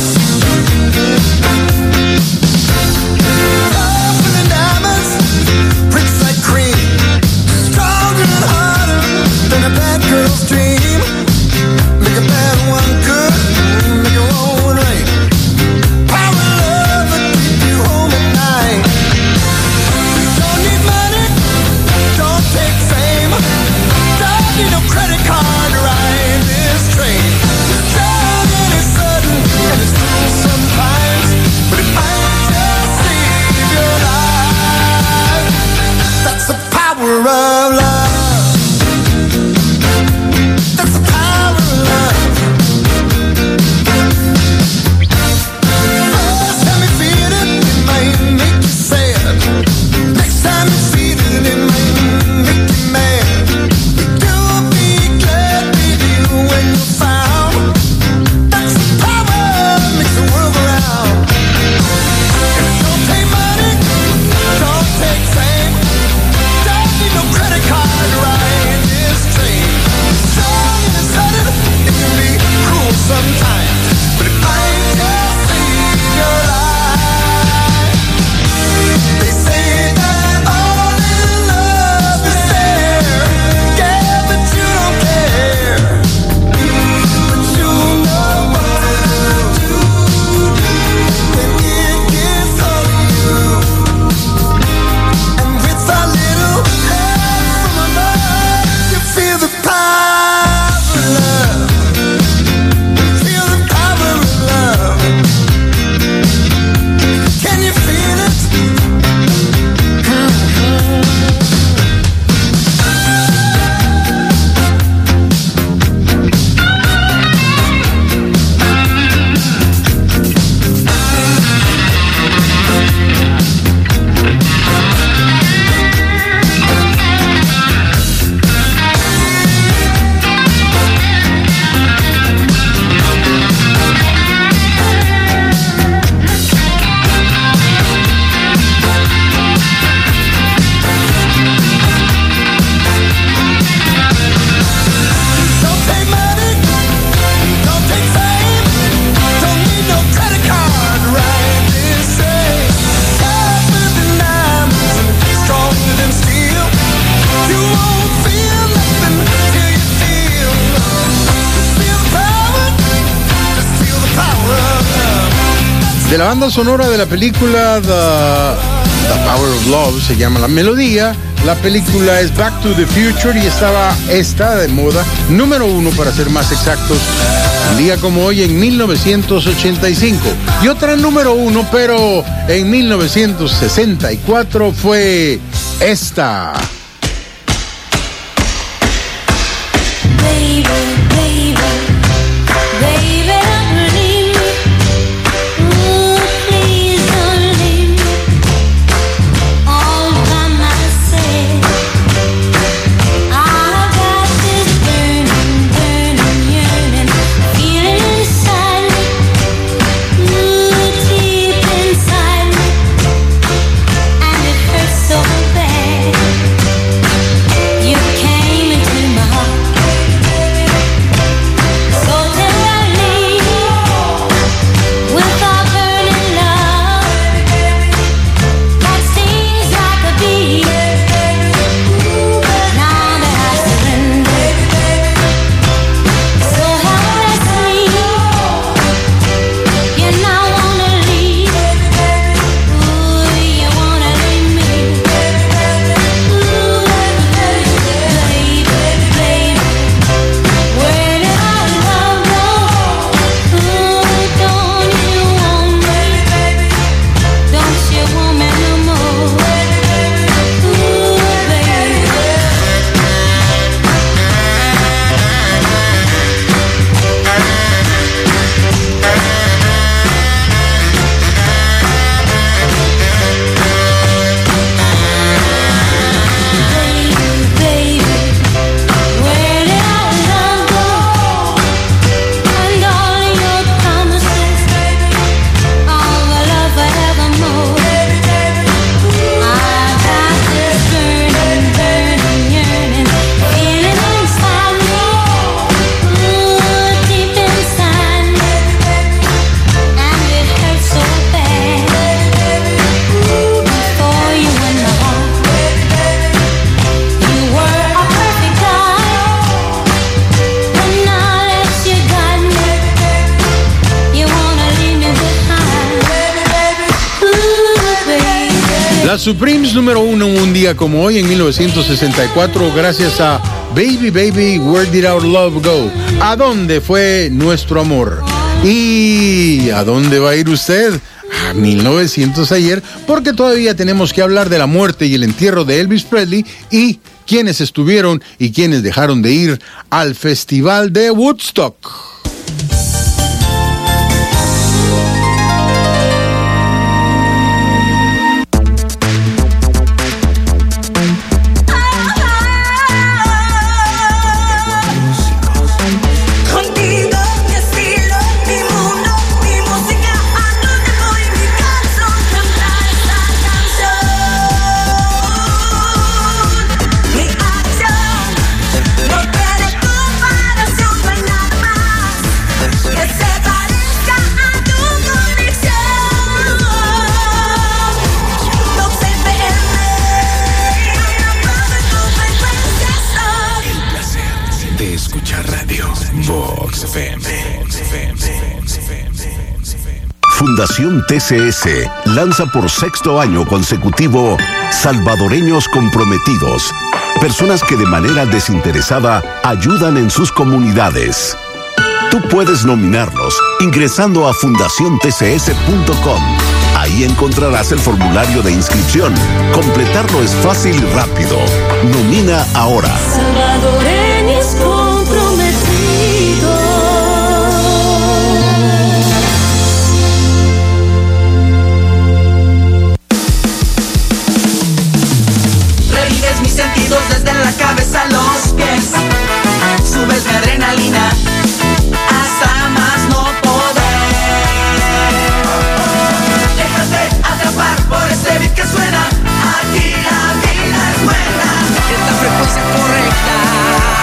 De la banda sonora de la película The, The Power of Love, se llama la melodía. La película es Back to the Future y estaba esta de moda, número uno para ser más exactos, un día como hoy en mil novecientos ochenta y cinco. Y otra número uno, pero en mil novecientos sesenta y cuatro fue esta. Baby, baby, baby, don't leave me. Ooh, please don't leave me all by myself. I've got this burning, burning yearning feeling inside me, ooh, deep inside me, and it hurts so bad. You came into my heart. Las Supremes número uno un día como hoy en mil novecientos sesenta y cuatro gracias a Baby Baby Where Did Our Love Go? ¿A dónde fue nuestro amor? ¿Y a dónde va a ir usted? A mil novecientos ayer, porque todavía tenemos que hablar de la muerte y el entierro de Elvis Presley y quienes estuvieron y quienes dejaron de ir al Festival de Woodstock. Fundación T C S lanza por sexto año consecutivo Salvadoreños Comprometidos, personas que de manera desinteresada ayudan en sus comunidades. Tú puedes nominarlos ingresando a fundación t c s punto com. Ahí encontrarás el formulario de inscripción. Completarlo es fácil y rápido. Nomina ahora. Salvadoreños comprometidos. Revives mis sentidos desde la cabeza a los pies. Subes mi adrenalina hasta más no poder. Déjate atrapar por este beat que suena. Aquí la vida es buena. Es la frecuencia correcta.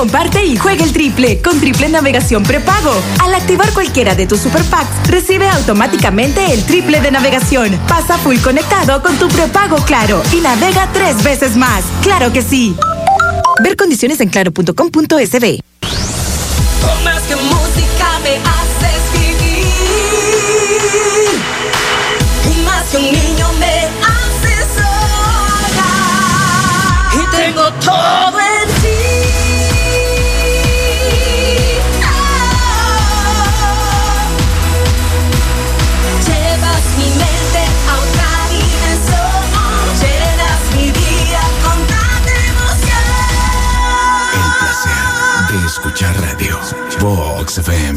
comparte y juega el triple con triple navegación prepago. Al activar cualquiera de tus super packs, recibe automáticamente el triple de navegación. Pasa full conectado con tu prepago Claro y navega tres veces más. ¡Claro que sí! Ver condiciones en claro punto com punto es be. Con más que música me haces vivir, y más que un niño me haces soñar, y tengo todo en ti. Oh, llevas mi mente a otra dimensión, llenas mi día con tanta emoción. El placer de escuchar radio. Vox F M.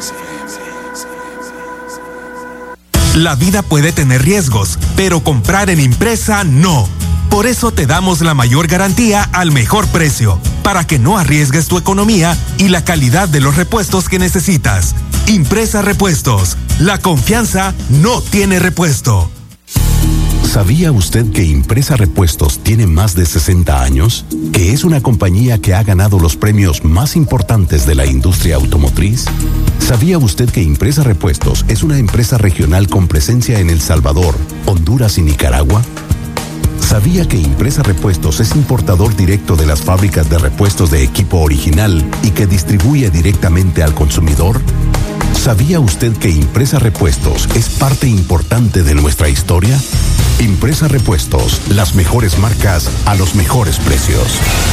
La vida puede tener riesgos, pero comprar en Impresa no. Por eso te damos la mayor garantía al mejor precio, para que no arriesgues tu economía y la calidad de los repuestos que necesitas. Impresa Repuestos. La confianza no tiene repuesto. ¿Sabía usted que Impresa Repuestos tiene más de sesenta años? ¿Que es una compañía que ha ganado los premios más importantes de la industria automotriz? ¿Sabía usted que Impresa Repuestos es una empresa regional con presencia en El Salvador, Honduras y Nicaragua? ¿Sabía que Impresa Repuestos es importador directo de las fábricas de repuestos de equipo original y que distribuye directamente al consumidor? ¿Sabía usted que Impresa Repuestos es parte importante de nuestra historia? Impresa Repuestos, las mejores marcas a los mejores precios.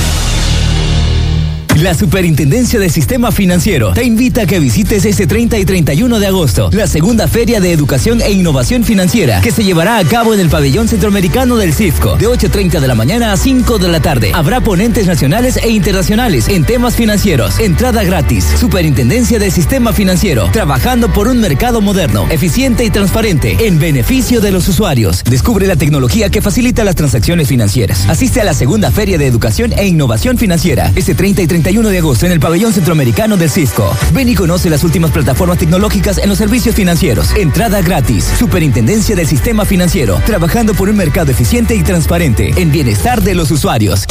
La Superintendencia del Sistema Financiero te invita a que visites este treinta y treinta y uno de agosto la segunda Feria de Educación e Innovación Financiera, que se llevará a cabo en el Pabellón Centroamericano del CIFCO de ocho treinta de la mañana a cinco de la tarde. Habrá ponentes nacionales e internacionales en temas financieros. Entrada gratis. Superintendencia del Sistema Financiero, trabajando por un mercado moderno, eficiente y transparente en beneficio de los usuarios. Descubre la tecnología que facilita las transacciones financieras. Asiste a la segunda Feria de Educación e Innovación Financiera este treinta y treinta y uno de agosto en el Pabellón Centroamericano del CIFCO. Ven y conoce las últimas plataformas tecnológicas en los servicios financieros. Entrada gratis. Superintendencia del Sistema Financiero, trabajando por un mercado eficiente y transparente en bienestar de los usuarios.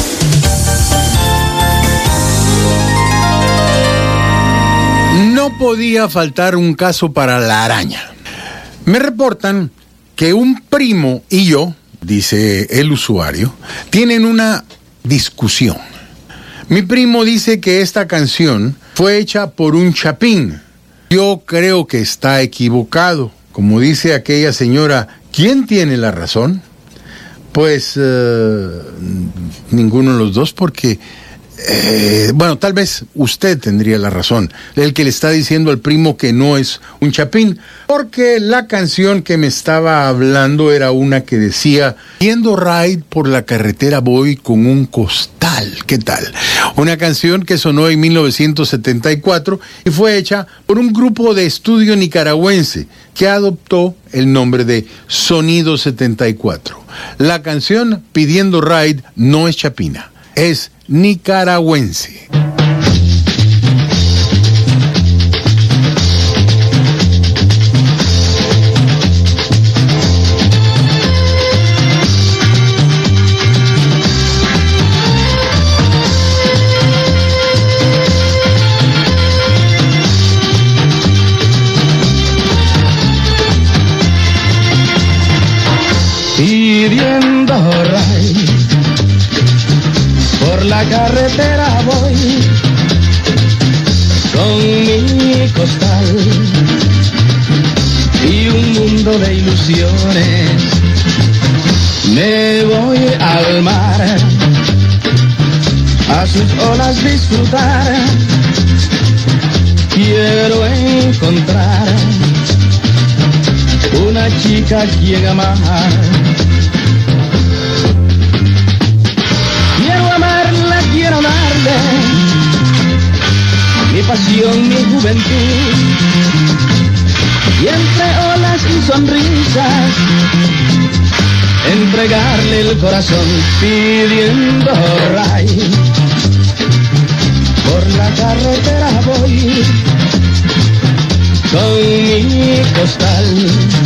No podía faltar un caso para la araña. Me reportan que un primo y yo, dice el usuario, tienen una discusión. Mi primo dice que esta canción fue hecha por un chapín. Yo creo que está equivocado. Como dice aquella señora, ¿quién tiene la razón? Pues uh, ninguno de los dos, porque Eh, bueno, tal vez usted tendría la razón, el que le está diciendo al primo que no es un chapín, porque la canción que me estaba hablando era una que decía: yendo ride por la carretera voy con un costal. ¿Qué tal? Una canción que sonó en mil novecientos setenta y cuatro y fue hecha por un grupo de estudio nicaragüense que adoptó el nombre de Sonido setenta y cuatro. La canción Pidiendo Ride no es chapina, es nicaragüense. Pidiendo ride por la carretera voy con mi costal y un mundo de ilusiones. Me voy al mar a sus olas disfrutar. Quiero encontrar una chica a quien amar. Quiero amarla, quiero darle mi pasión, mi juventud, y entre olas y sonrisas entregarle el corazón. Pidiendo ride por la carretera voy con mi costal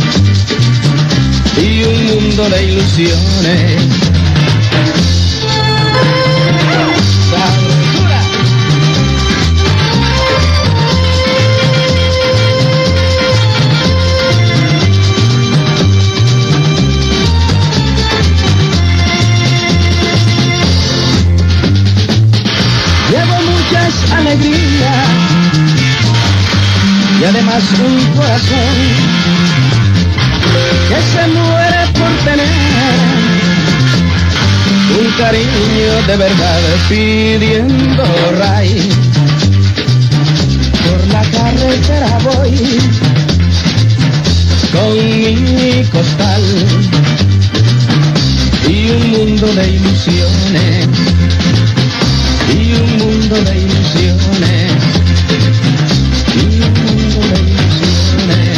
y un mundo de ilusiones. Sabrosura. alegría y además un corazón que se muere por tener un cariño de verdad pidiendo ray. Por la carretera voy con mi costal y un mundo de ilusiones, y un mundo de ilusiones, y un mundo de ilusiones,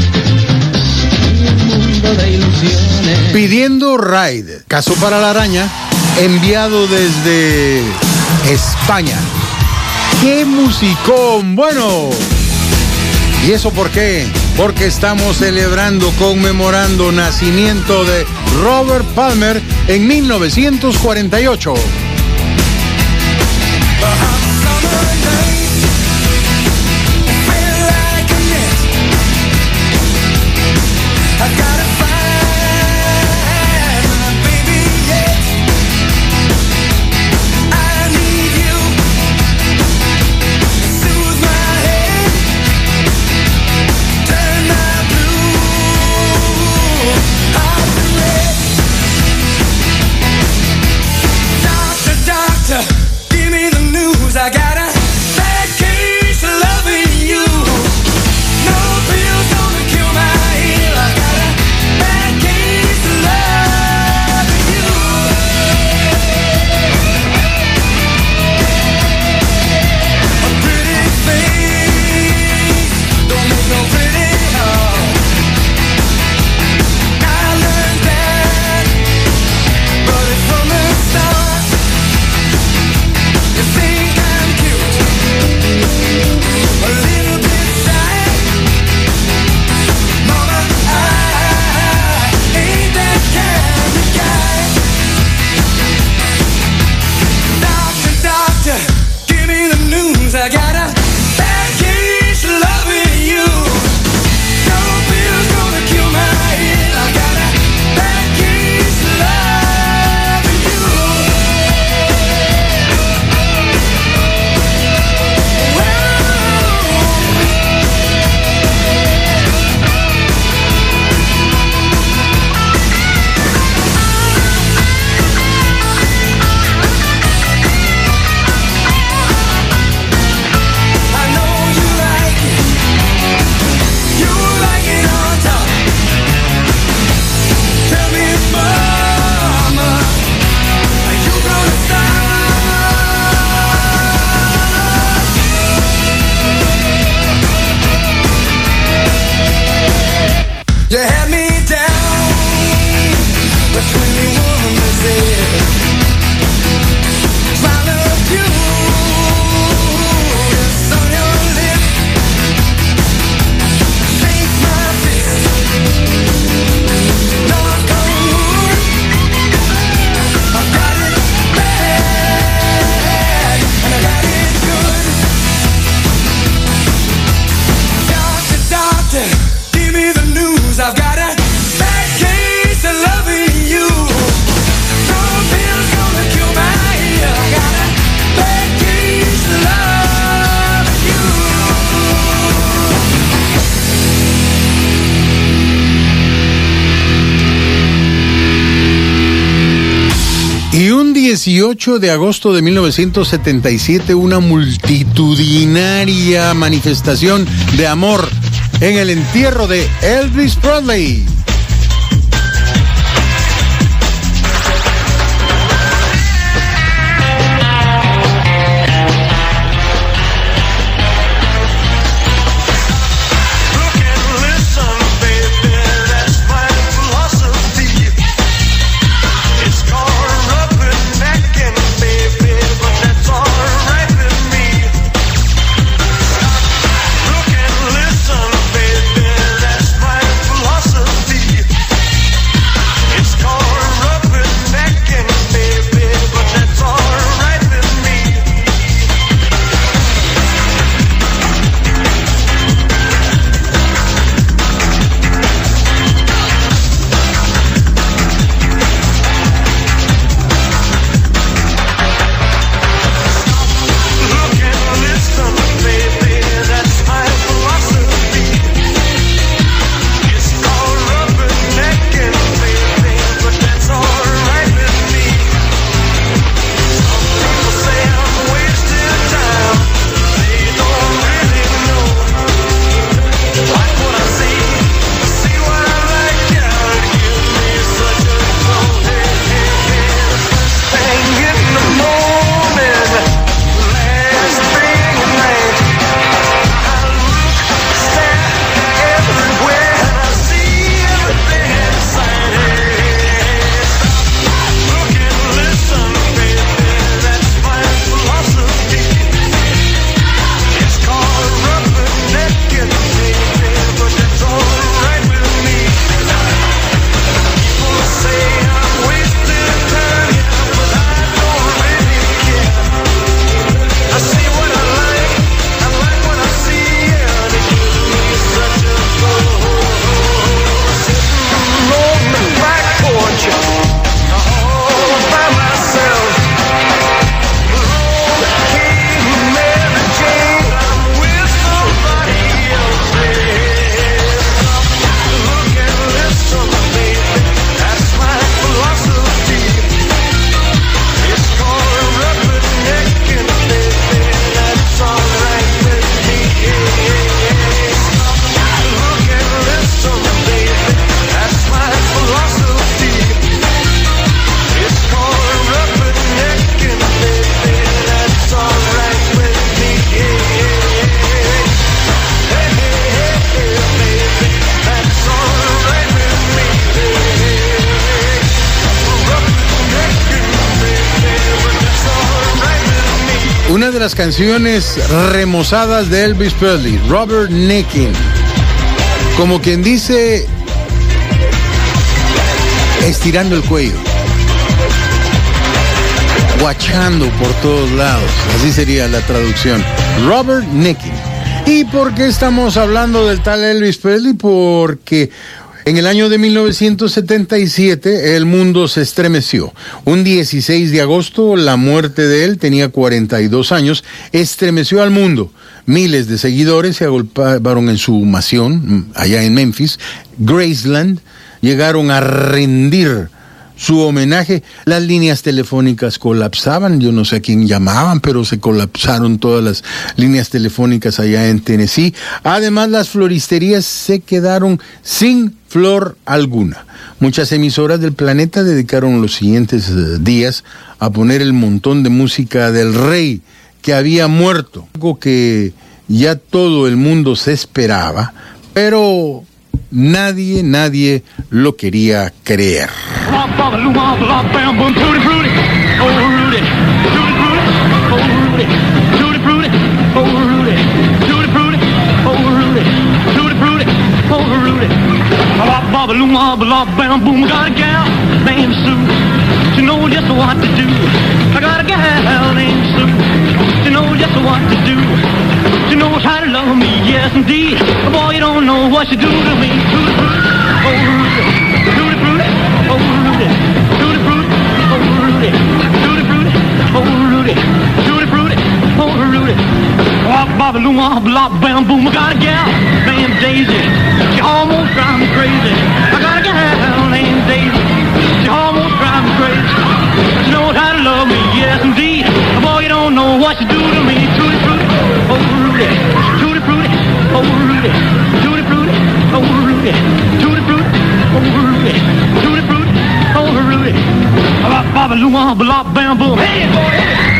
y un mundo de ilusiones. Pidiendo ride, caso para la araña, enviado desde España. ¡Qué musicón! Bueno, ¿y eso por qué? Porque estamos celebrando, conmemorando nacimiento de Robert Palmer en mil novecientos cuarenta y ocho. dieciocho de agosto de mil novecientos setenta y siete, una multitudinaria manifestación de amor en el entierro de Elvis Presley. Philosophy. Una de las canciones remozadas de Elvis Presley, Robert Nicking. Como quien dice, estirando el cuello, guachando por todos lados. Así sería la traducción. Robert Nicking. ¿Y por qué estamos hablando del tal Elvis Presley? Porque en el año de mil novecientos setenta y siete el mundo se estremeció. Un dieciséis de agosto, la muerte de él, tenía cuarenta y dos años, estremeció al mundo. Miles de seguidores se agolparon en su mansión, allá en Memphis, Graceland, llegaron a rendir su homenaje. Las líneas telefónicas colapsaban, yo no sé a quién llamaban, pero se colapsaron todas las líneas telefónicas allá en Tennessee. Además, las floristerías se quedaron sin flor alguna. Muchas emisoras del planeta dedicaron los siguientes días a poner el montón de música del rey que había muerto, algo que ya todo el mundo se esperaba, pero nadie, nadie lo quería creer. She knows how to love me, yes indeed. Boy, you don't know what she do to me. Tutti frutti, oh Rudy, tutti frutti, oh Rudy, tutti frutti, oh Rudy, tutti frutti, oh Rudy, tutti frutti, oh Rudy. Wop, bobby, loo, wop, lop, bam, boom. I got a gal named Daisy. She almost drives me crazy. I got a gal named Daisy. She almost drives me crazy. She knows how to love me, yes indeed. Boy, you don't know what she do to me. Tutti frutti, oh Rudy, tutti frutti, oh Rudy, tutti frutti, oh Rudy, tutti frutti, oh Rudy, tutti frutti, oh Rudy. Bop, bop, loo, wop, lop, bam, boom. Hey, boy, hey.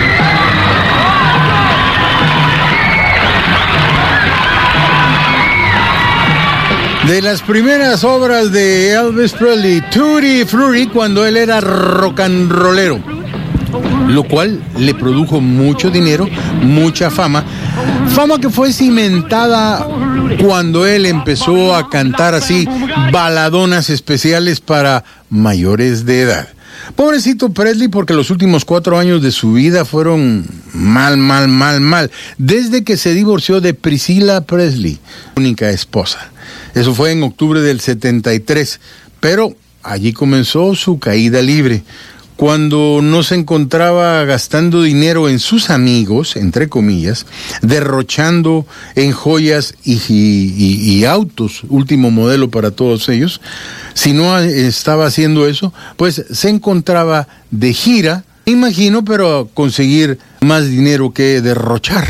De las primeras obras de Elvis Presley, Tutti Frutti, cuando él era rock and rollero, lo cual le produjo mucho dinero, mucha fama, fama que fue cimentada cuando él empezó a cantar así baladonas especiales para mayores de edad. Pobrecito Presley, porque los últimos cuatro años de su vida fueron mal, mal, mal, mal, desde que se divorció de Priscilla Presley, única esposa. Eso fue en octubre del setenta y tres, pero allí comenzó su caída libre. Cuando no se encontraba gastando dinero en sus amigos, entre comillas, derrochando en joyas y, y, y autos, último modelo para todos ellos, si no estaba haciendo eso, pues se encontraba de gira, imagino, pero a conseguir más dinero que derrochar.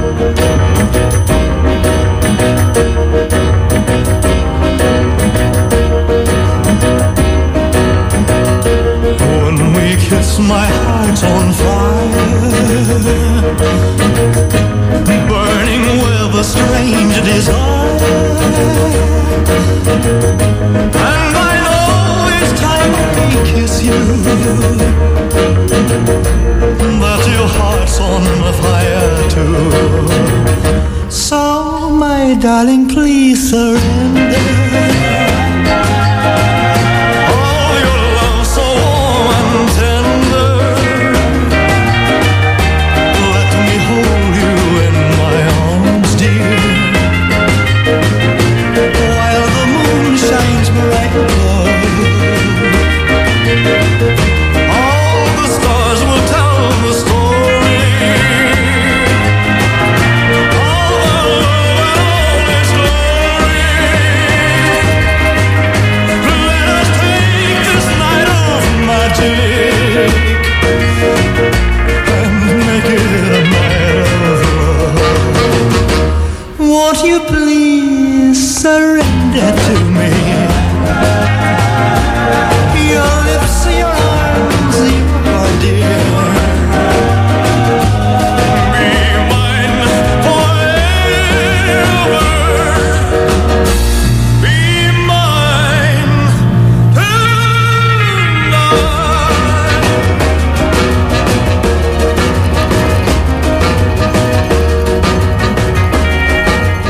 My heart's on fire, burning with a strange desire, and I know each time I kiss you that your heart's on fire too. So my darling, please surrender.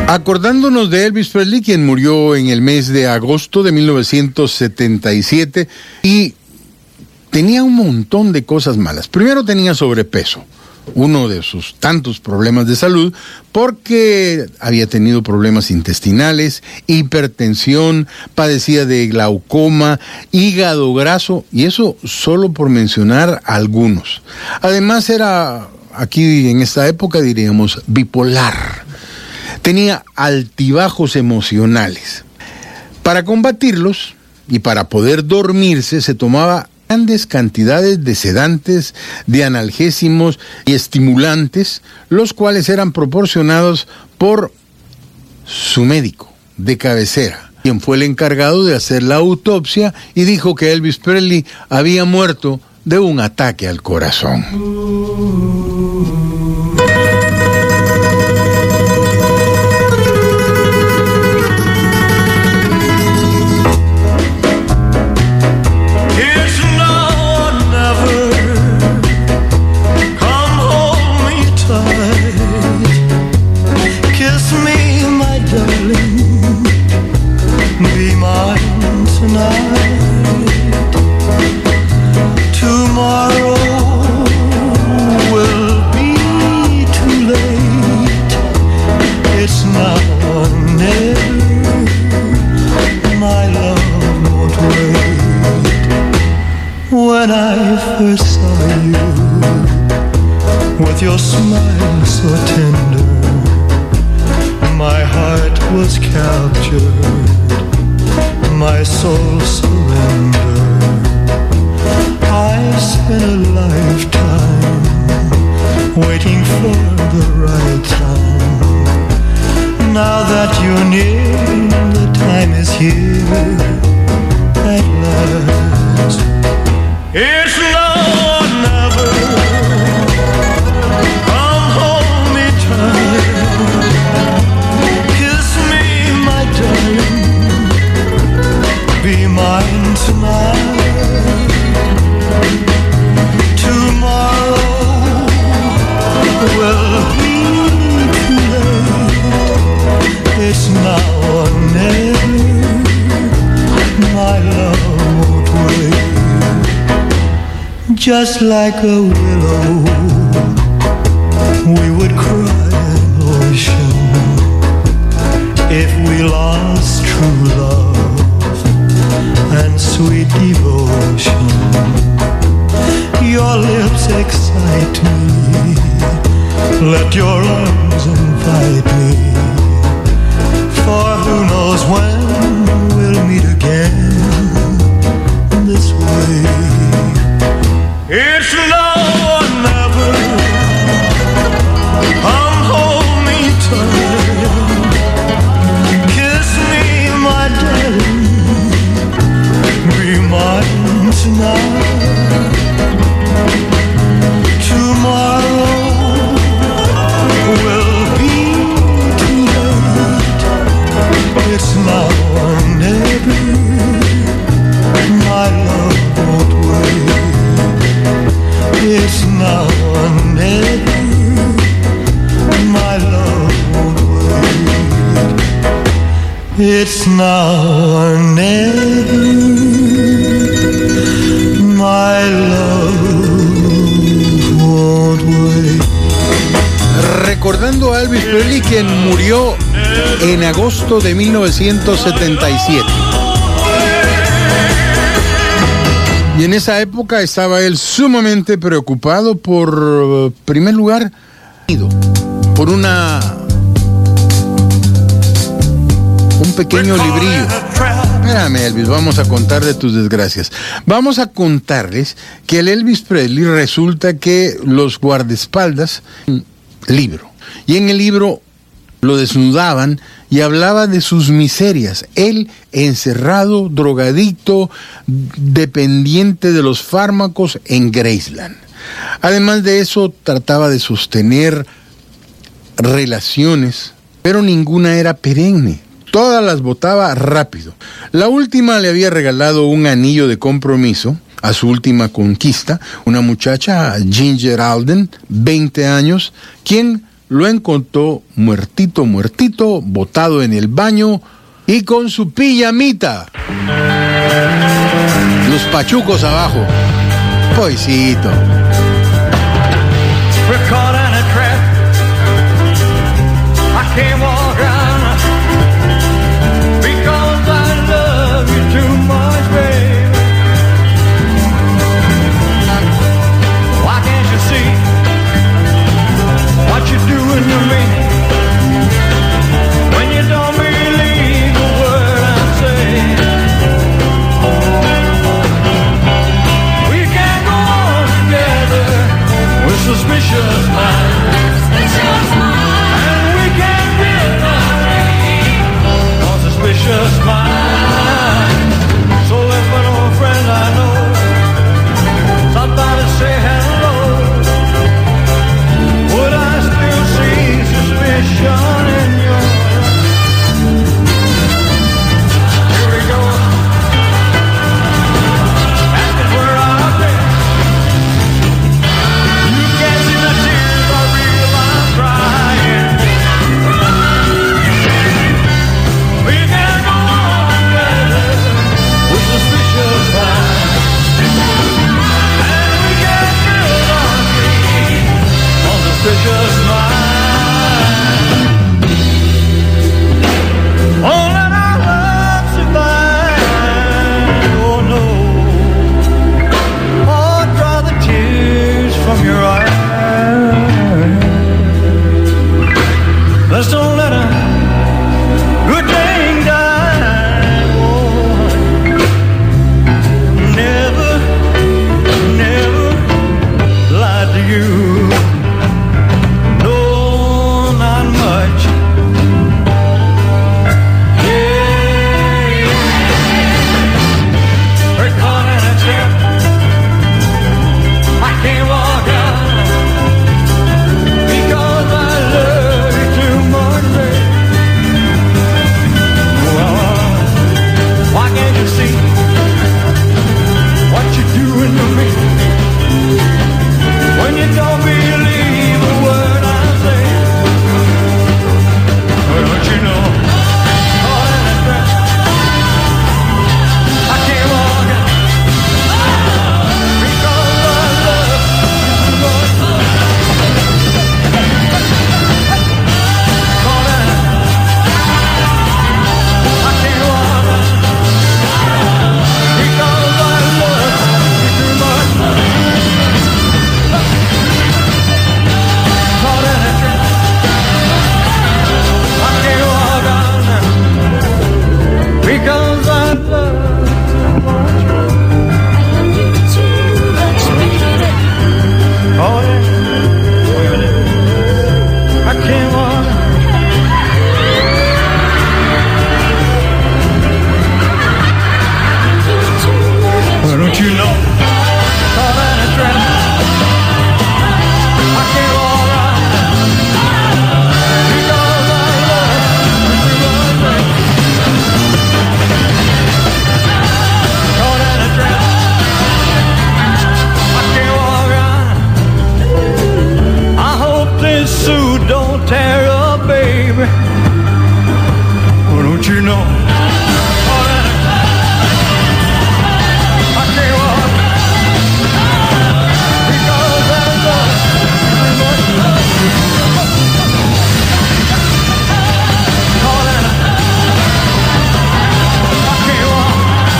Acordándonos de Elvis Presley, quien murió en el mes de agosto de mil novecientos setenta y siete y tenía un montón de cosas malas. Primero tenía sobrepeso, uno de sus tantos problemas de salud, porque había tenido problemas intestinales, hipertensión, padecía de glaucoma, hígado graso, y eso solo por mencionar algunos. Además era, aquí en esta época diríamos, bipolar. Tenía altibajos emocionales. Para combatirlos y para poder dormirse se tomaba grandes cantidades de sedantes, de analgésicos y estimulantes, los cuales eran proporcionados por su médico de cabecera, quien fue el encargado de hacer la autopsia y dijo que Elvis Presley había muerto de un ataque al corazón. When I first saw you, with your smile so tender, my heart was captured, my soul surrendered. I spent a lifetime waiting for the right time. Now that you're near, the time is here at last. It's now or never. Come hold me tight. Kiss me, my darling. Be mine tonight. Tomorrow will be too late. It's now or never. My love won't wait. Just like a willow, we would cry an ocean if we lost true love and sweet devotion. Your lips excite me, let your arms invite me, for who knows when we'll meet again this way. It's now or never. Come hold me tight. Kiss me, my darling. Be mine tonight. Tomorrow will be too late. It's now or never. My love won't wait. It's now or never. My love won't wait. It's now or never. My love won't wait. Recordando a Elvis Presley, quien murió en agosto de mil novecientos setenta y siete. Y en esa época estaba él sumamente preocupado por, en primer lugar, por una un pequeño librillo. Espérame, Elvis, vamos a contar de tus desgracias. Vamos a contarles que el Elvis Presley resulta que los guardaespaldas, un libro, y en el libro lo desnudaban y hablaba de sus miserias. Él encerrado, drogadicto, dependiente de los fármacos en Graceland. Además de eso, trataba de sostener relaciones, pero ninguna era perenne. Todas las botaba rápido. La última le había regalado un anillo de compromiso a su última conquista, una muchacha, Ginger Alden, veinte años, quien lo encontró muertito, muertito, botado en el baño y con su pijamita. Los pachucos abajo. Pobrecito. We're caught in a trap. I can't walk out because I love you too much, baby. Why can't you see what you're doing to me? When you don't believe a word I say. We can't go on together with suspicious minds. Suspicious minds. And we can't build on suspicious minds. So if an old friend I know somebody say hello, would I still see suspicion in your eyes? Here we go. Asking where I've been. You can't see the tears are real, I'm crying. We can't go on together with suspicious minds. And we can't build our dreams on suspicious minds. Won't let our love survive. Oh no. Oh, draw the tears from your eyes. Let's don't let a good thing die. Oh, never, never lied to you. No, not much. Yeah, we're caught in a trap. I can't walk out because I love you too much, baby. Well, why can't you see what you're doing to me? When you don't believe a word I say. Well, don't you know? Caught in a trap. I can't walk out because I love you too much. Caught in a I can't walk out because I love you too much. Caught in a trap. I can't walk out now because I love you too much. Oh yeah, wait a minute. I can't walk out. Why don't you know? Caught in a trap. I can't walk out because I love you too much. Caught in a trap. I can't walk out. I hope this suit don't tear up, baby. Why don't you know? Caught in a I can't walk because I love you much. Caught in a I can't walk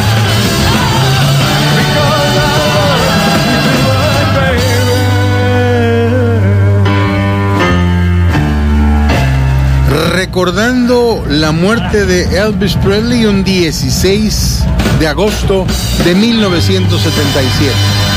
because I love you much, baby. Recordando la muerte de Elvis Presley un dieciséis de agosto de mil novecientos setenta y siete.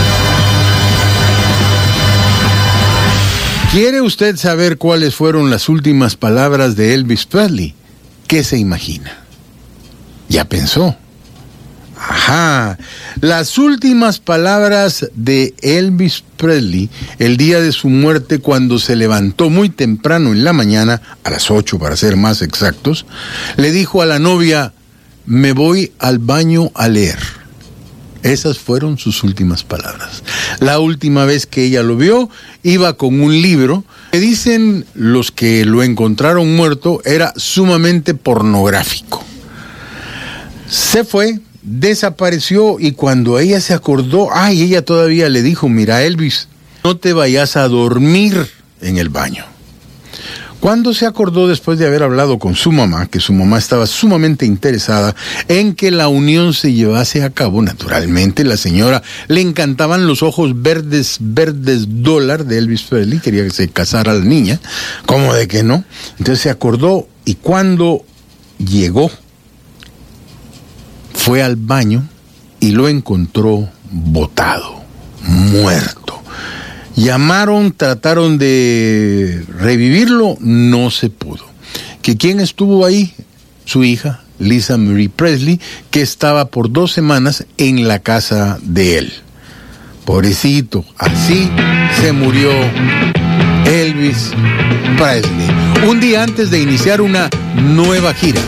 ¿Quiere usted saber cuáles fueron las últimas palabras de Elvis Presley? ¿Qué se imagina? ¿Ya pensó? Ajá. Las últimas palabras de Elvis Presley el día de su muerte, cuando se levantó muy temprano en la mañana, a las ocho para ser más exactos, le dijo a la novia: me voy al baño a leer. Esas fueron sus últimas palabras. La última vez que ella lo vio, iba con un libro Que dicen los que lo encontraron muerto era sumamente pornográfico. Se fue, desapareció y cuando ella se acordó, ay, ella todavía le dijo, mira Elvis, no te vayas a dormir en el baño. Cuando se acordó después de haber hablado con su mamá, que su mamá estaba sumamente interesada en que la unión se llevase a cabo, naturalmente la señora le encantaban los ojos verdes, verdes dólar de Elvis Presley, quería que se casara la niña, ¿cómo de que no? Entonces se acordó y cuando llegó, fue al baño y lo encontró botado, muerto. Llamaron, trataron de revivirlo, no se pudo. ¿Que quién estuvo ahí? Su hija, Lisa Marie Presley, que estaba por dos semanas en la casa de él. Pobrecito, así se murió Elvis Presley, un día antes de iniciar una nueva gira.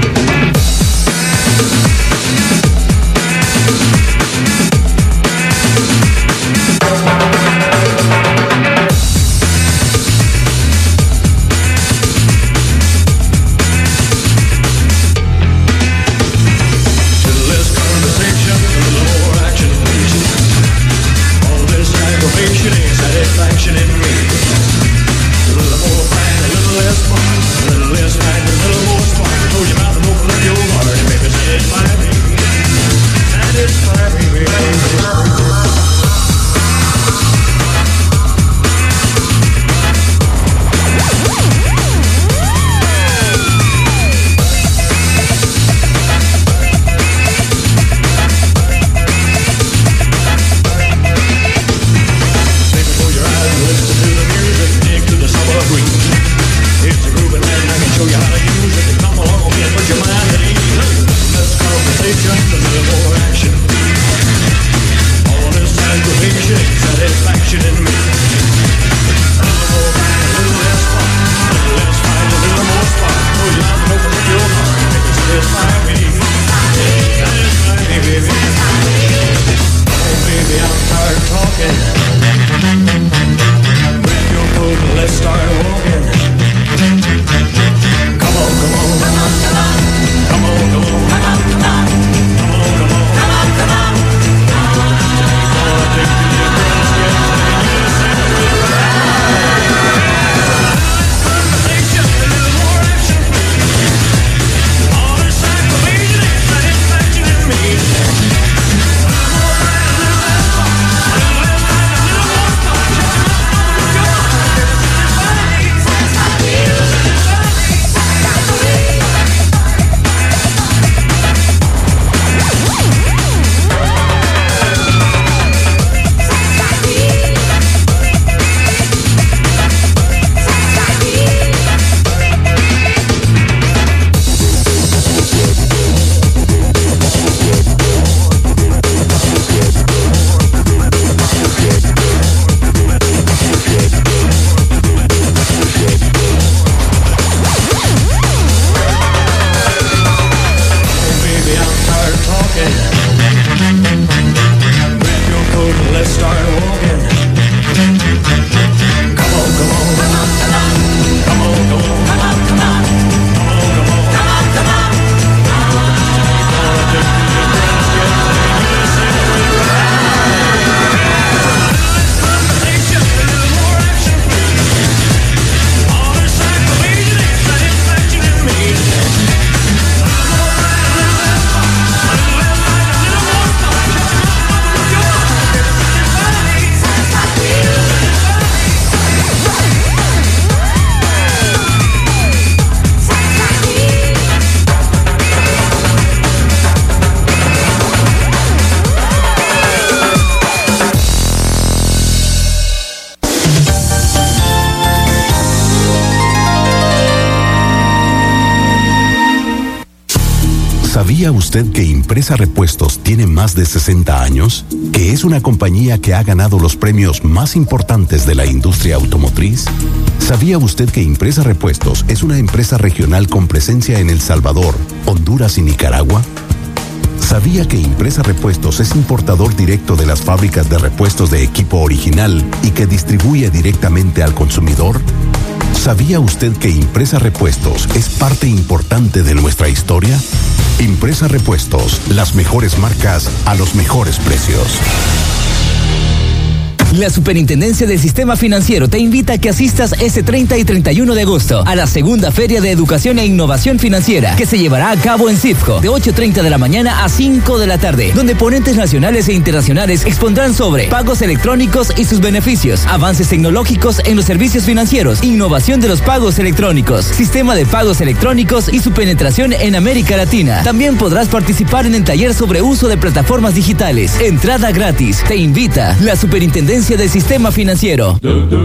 ¿Sabía usted que Impresa Repuestos tiene más de sesenta años? ¿Que es una compañía que ha ganado los premios más importantes de la industria automotriz? ¿Sabía usted que Impresa Repuestos es una empresa regional con presencia en El Salvador, Honduras y Nicaragua? ¿Sabía que Impresa Repuestos es importador directo de las fábricas de repuestos de equipo original y que distribuye directamente al consumidor? ¿Sabía usted que Impresa Repuestos es parte importante de nuestra historia? Impresa Repuestos, las mejores marcas a los mejores precios. La Superintendencia del Sistema Financiero te invita a que asistas este treinta y treinta y uno de agosto a la segunda Feria de Educación e Innovación Financiera que se llevará a cabo en Citco de ocho treinta de la mañana a cinco de la tarde, donde ponentes nacionales e internacionales expondrán sobre pagos electrónicos y sus beneficios, avances tecnológicos en los servicios financieros, innovación de los pagos electrónicos, sistema de pagos electrónicos y su penetración en América Latina. También podrás participar en el taller sobre uso de plataformas digitales. Entrada gratis. Te invita la Superintendencia del Sistema Financiero.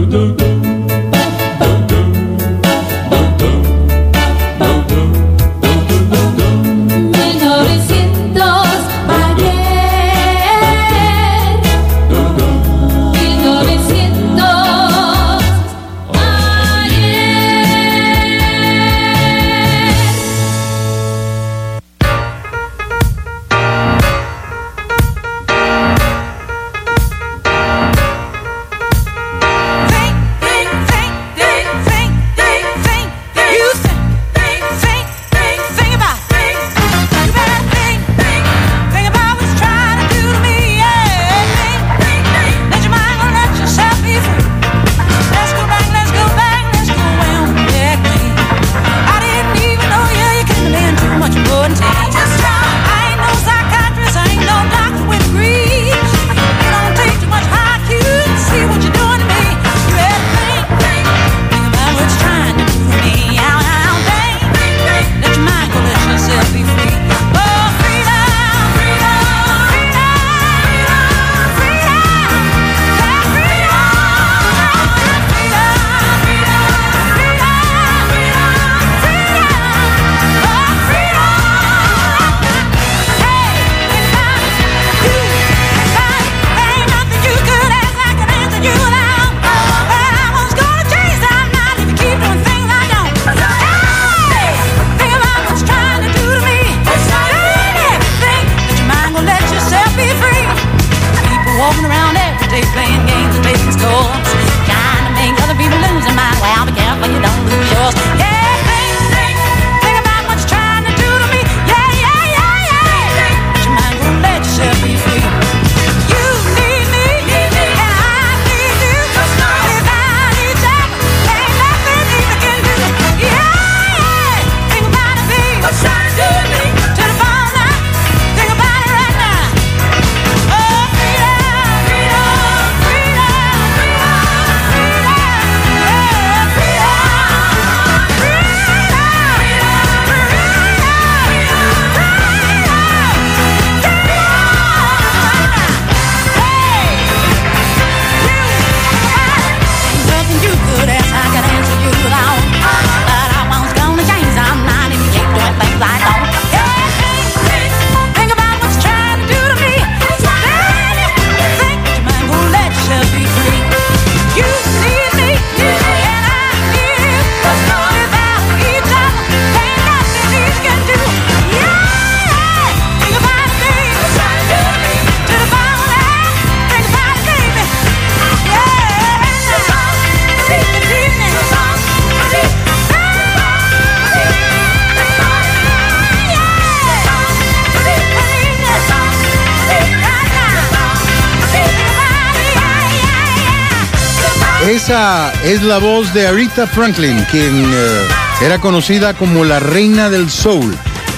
Esa es la voz de Aretha Franklin, quien uh, era conocida como la reina del soul.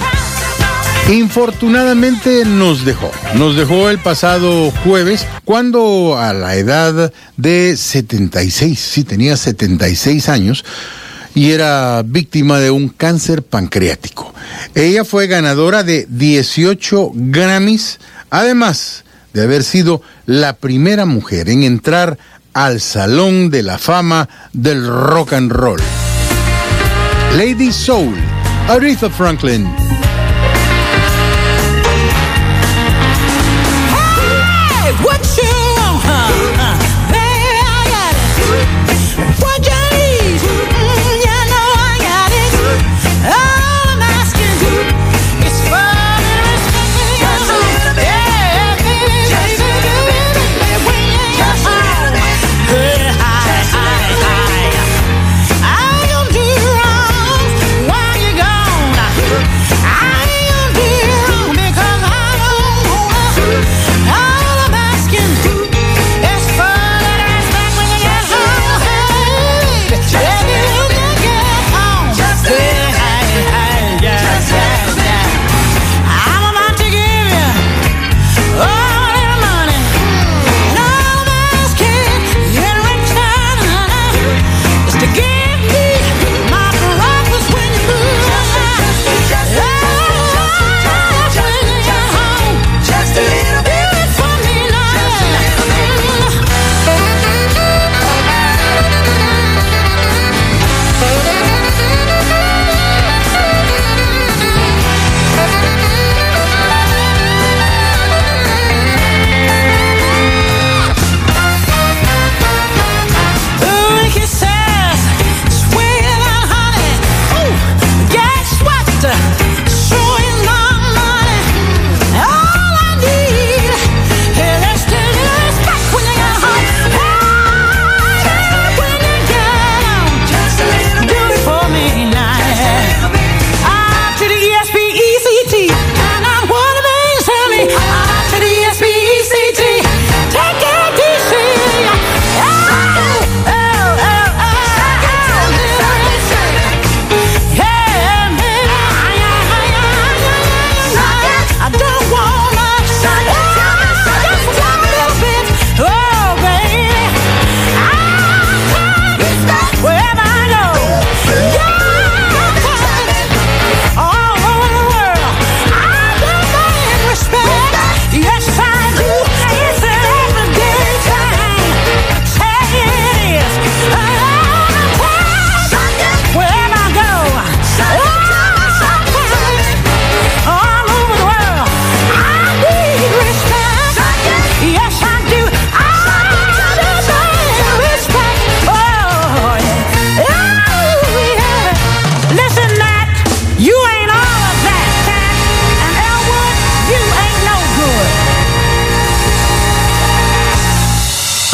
Infortunadamente nos dejó, nos dejó el pasado jueves, cuando a la edad de setenta y seis, sí, tenía setenta y seis años, y era víctima de un cáncer pancreático. Ella fue ganadora de dieciocho Grammys, además de haber sido la primera mujer en entrar al Salón de la Fama del Rock and Roll. Lady Soul, Aretha Franklin. Yes,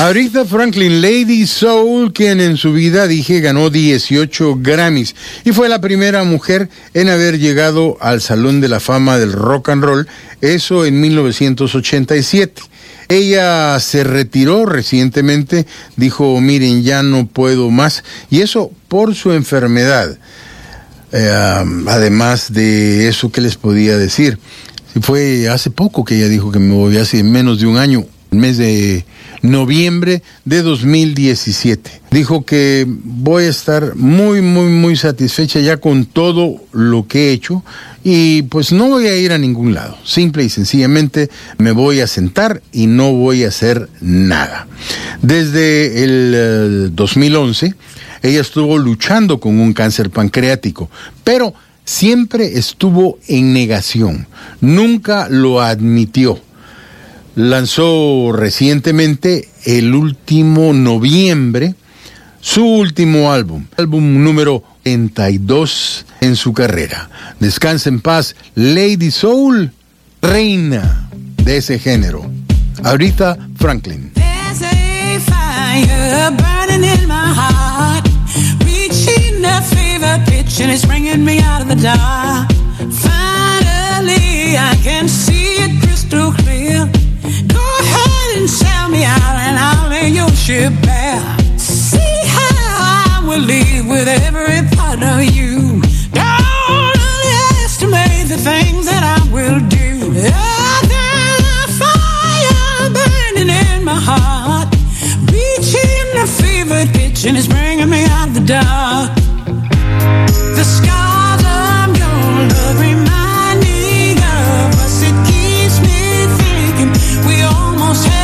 Aretha Franklin, Lady Soul, quien en su vida, dije, ganó dieciocho Grammys y fue la primera mujer en haber llegado al Salón de la Fama del Rock and Roll, eso en mil novecientos ochenta y siete. Ella se retiró recientemente, dijo, miren, ya no puedo más, y eso por su enfermedad. Eh, además de eso, ¿qué les podía decir? Fue hace poco que ella dijo que me voy, hace menos de un año, el mes de noviembre de dos mil diecisiete. Dijo que voy a estar muy, muy, muy satisfecha ya con todo lo que he hecho y pues no voy a ir a ningún lado. Simple y sencillamente me voy a sentar y no voy a hacer nada. Desde el uh, dos mil once, ella estuvo luchando con un cáncer pancreático, pero siempre estuvo en negación. Nunca lo admitió. Lanzó recientemente, el último noviembre, su último álbum, álbum número treinta y dos en su carrera. Descansa en paz, Lady Soul, reina de ese género, Aretha Franklin. There's a fire burning in my heart, reaching a fever pitch and it's bringing me out of the dark. Finally, I can see it crystal clear. And sell me out and I'll lay your ship bare. See how I will leave with every part of you. Don't underestimate the things that I will do. There's a fire burning in my heart, reaching a fever pitch and it's bringing me out of the dark. The scars of your love remind me of us. It keeps me thinking we almost had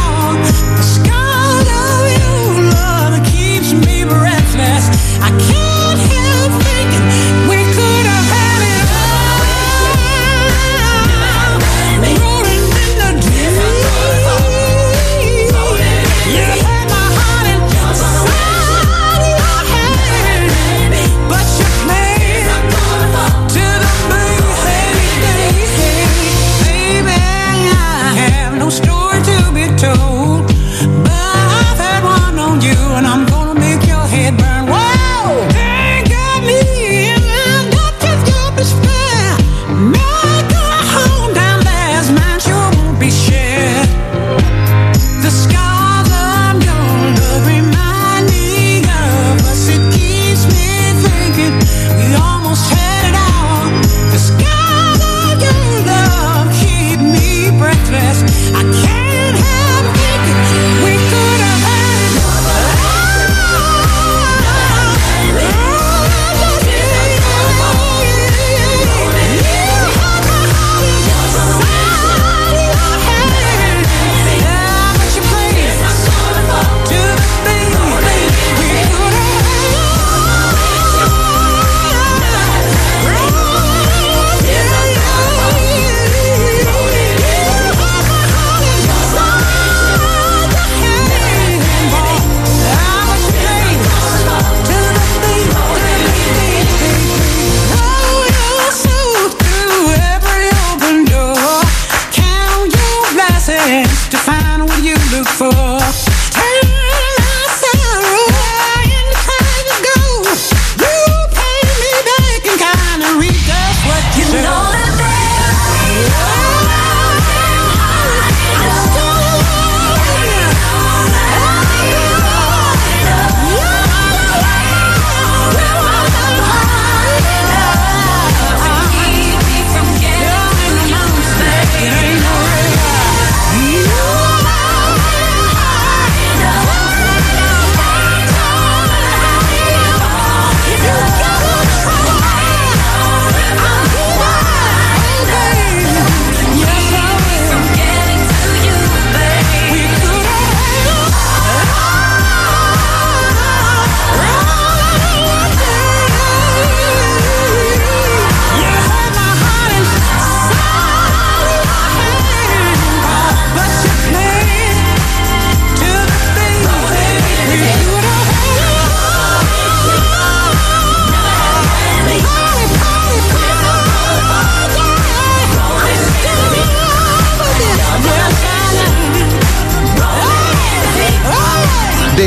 I can't help thinking we could have had it all. Rolling in the deep. You had my heart inside your hand, but you played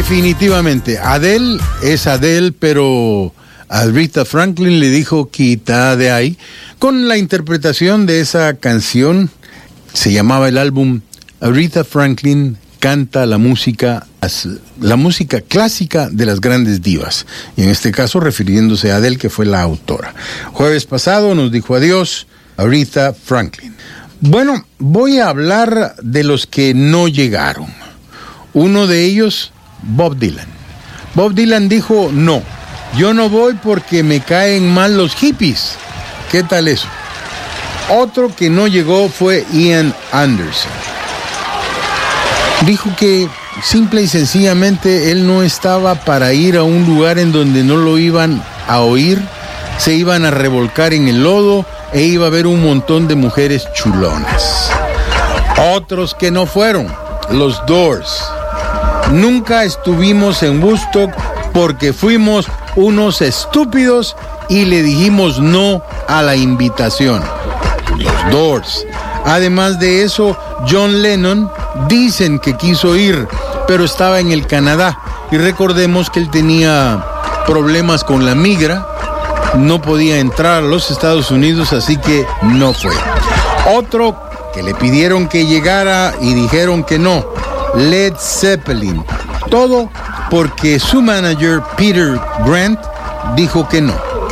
Definitivamente, Adele es Adele, pero Aretha Franklin le dijo quita de ahí, con la interpretación de esa canción. Se llamaba el álbum Aretha Franklin canta la música, la música clásica de las grandes divas, y en este caso refiriéndose a Adele, que fue la autora. Jueves pasado nos dijo adiós Aretha Franklin. Bueno, voy a hablar de los que no llegaron. Uno de ellos, Bob Dylan. Bob Dylan dijo, no, yo no voy porque me caen mal los hippies. ¿Qué tal eso? Otro que no llegó fue Ian Anderson. Dijo que simple y sencillamente él no estaba para ir a un lugar en donde no lo iban a oír, se iban a revolcar en el lodo e iba a haber un montón de mujeres chulonas. Otros que no fueron, los Doors. Nunca estuvimos en Woodstock porque fuimos unos estúpidos y le dijimos no a la invitación. Los Doors. Además de eso, John Lennon dicen que quiso ir, pero estaba en el Canadá. Y recordemos que él tenía problemas con la migra, no podía entrar a los Estados Unidos, así que no fue. Otro que le pidieron que llegara y dijeron que no, Led Zeppelin. Todo porque su manager Peter Grant dijo que no.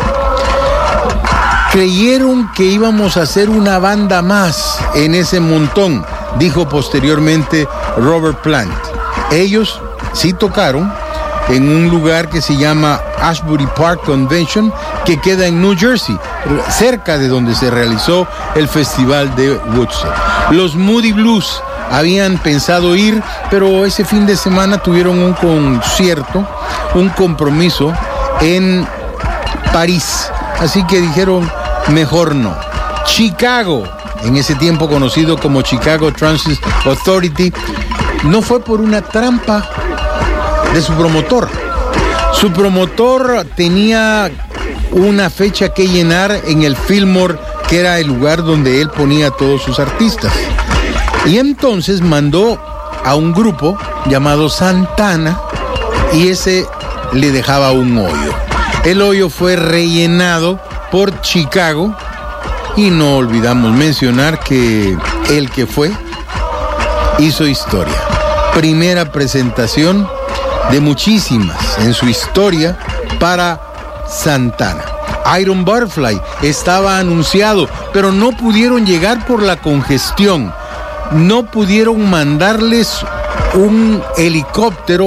Creyeron que íbamos a hacer una banda más en ese montón, dijo posteriormente Robert Plant. Ellos sí tocaron en un lugar que se llama Ashbury Park Convention, que queda en New Jersey, cerca de donde se realizó el festival de Woodstock. Los Moody Blues habían pensado ir, pero ese fin de semana tuvieron un concierto, un compromiso en París, así que dijeron mejor no. Chicago, en ese tiempo conocido como Chicago Transit Authority, no fue por una trampa de su promotor. Su promotor tenía una fecha que llenar en el Fillmore, que era el lugar donde él ponía a todos sus artistas. Y entonces mandó a un grupo llamado Santana y ese le dejaba un hoyo. El hoyo fue rellenado por Chicago y no olvidamos mencionar que el que fue hizo historia. Primera presentación de muchísimas en su historia para Santana. Iron Butterfly estaba anunciado, pero no pudieron llegar por la congestión. No pudieron mandarles un helicóptero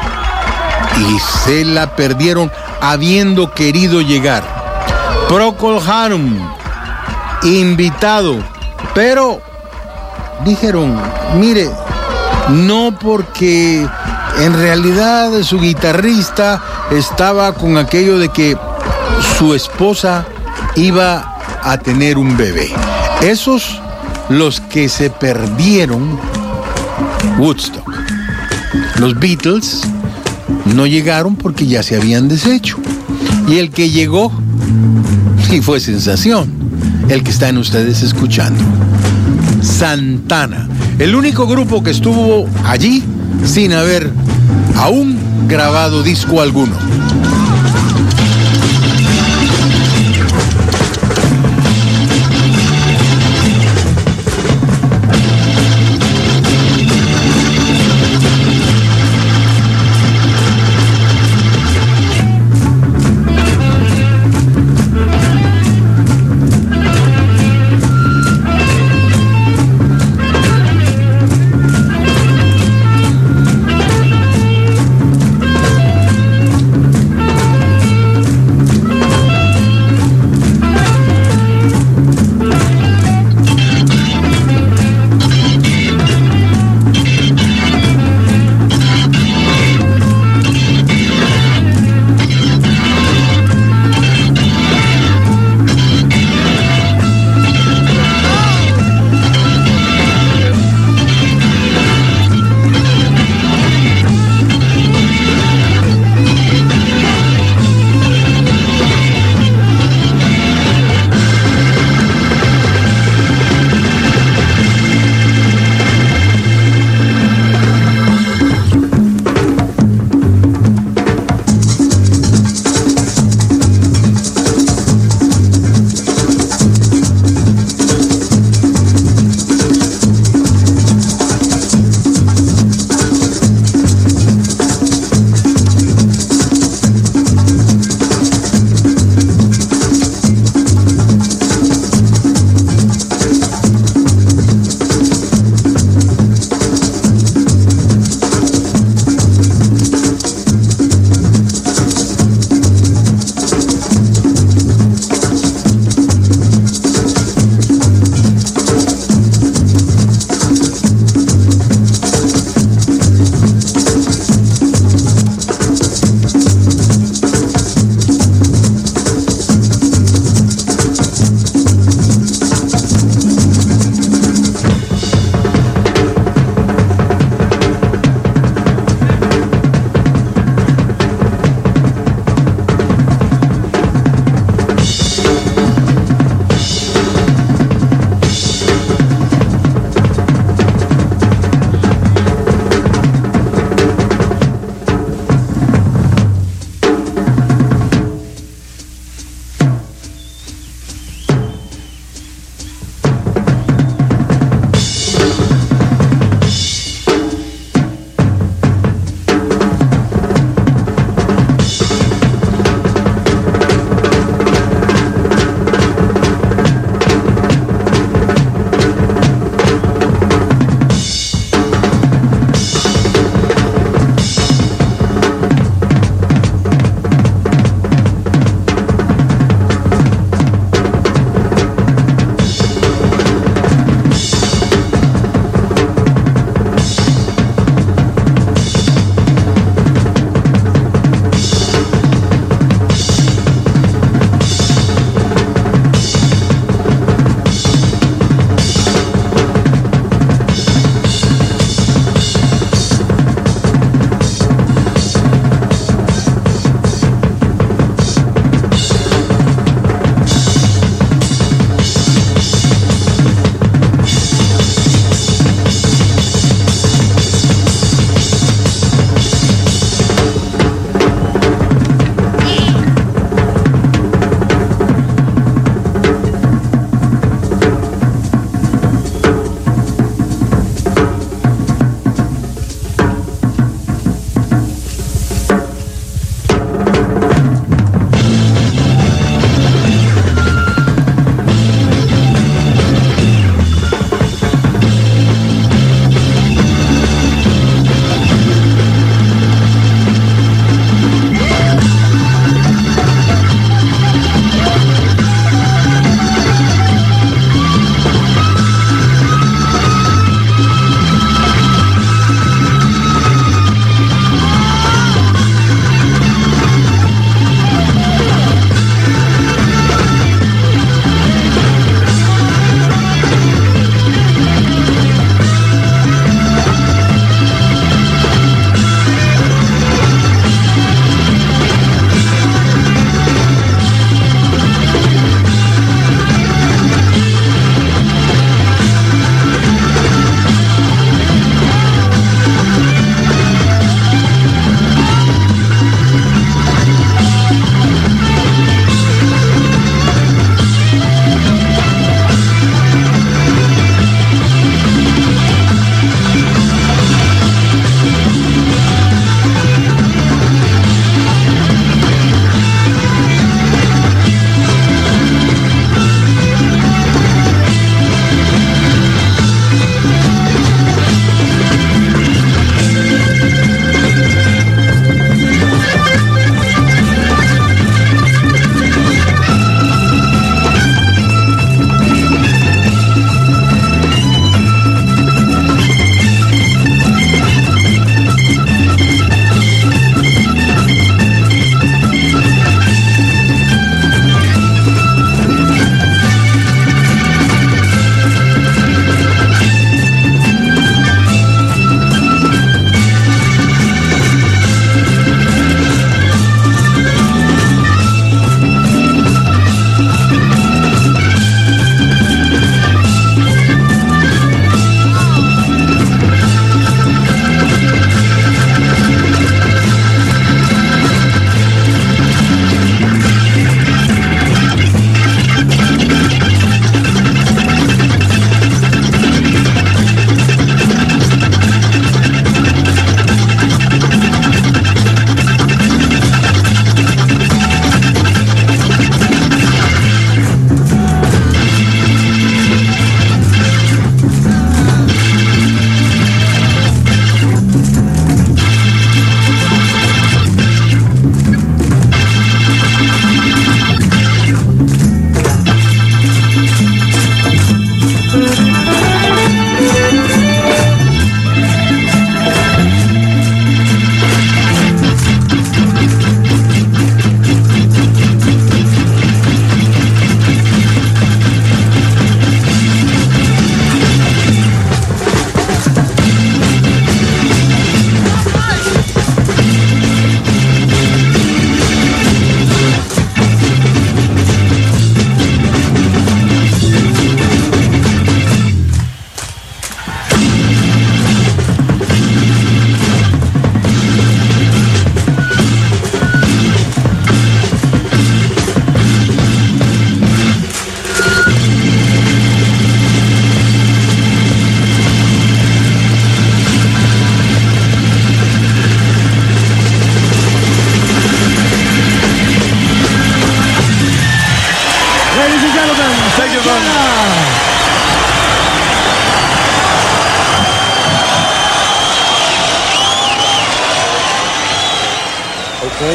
y se la perdieron habiendo querido llegar. Procol Harum, invitado, pero dijeron, mire, no, porque en realidad su guitarrista estaba con aquello de que su esposa iba a tener un bebé. Esos los que se perdieron Woodstock. Los Beatles no llegaron porque ya se habían deshecho. Y el que llegó y fue sensación, el que están ustedes escuchando, Santana, el único grupo que estuvo allí sin haber aún grabado disco alguno.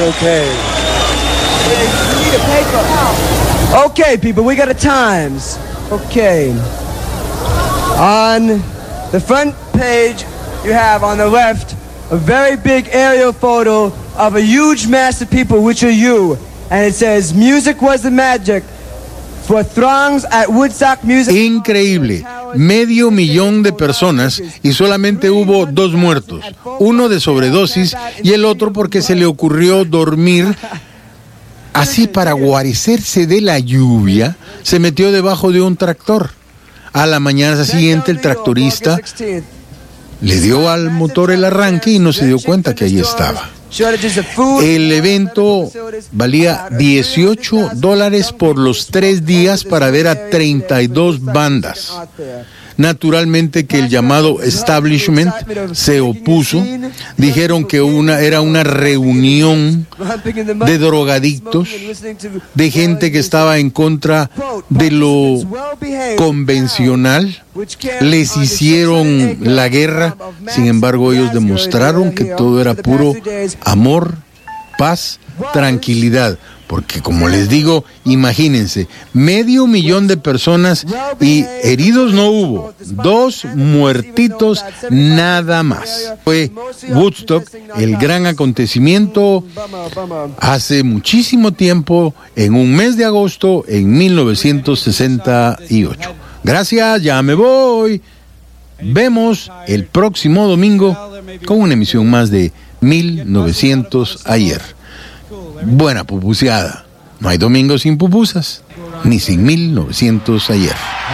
Okay. Okay, people, we got a Times. Okay. On the front page, you have on the left a very big aerial photo of a huge mass of people, which are you. And it says, music was the magic for throngs at Woodstock Music. Increíble. Medio millón de personas y solamente hubo dos muertos. Uno de sobredosis y el otro porque se le ocurrió dormir. Así, para guarecerse de la lluvia, se metió debajo de un tractor. A la mañana siguiente, el tractorista le dio al motor el arranque y no se dio cuenta que ahí estaba. El evento valía dieciocho dólares por los tres días para ver a treinta y dos bandas. Naturalmente que el llamado establishment se opuso. Dijeron que una, era una reunión de drogadictos, de gente que estaba en contra de lo convencional. Les hicieron la guerra. Sin embargo, ellos demostraron que todo era puro amor, paz, tranquilidad. Porque, como les digo, imagínense, medio millón de personas y heridos no hubo, dos muertitos nada más. Fue Woodstock, el gran acontecimiento hace muchísimo tiempo, en un mes de agosto, en mil novecientos sesenta y ocho. Gracias, ya me voy. Vemos el próximo domingo con una emisión más de mil novecientos ayer. Buena pupuseada. No hay domingo sin pupusas, ni sin mil novecientos ayer.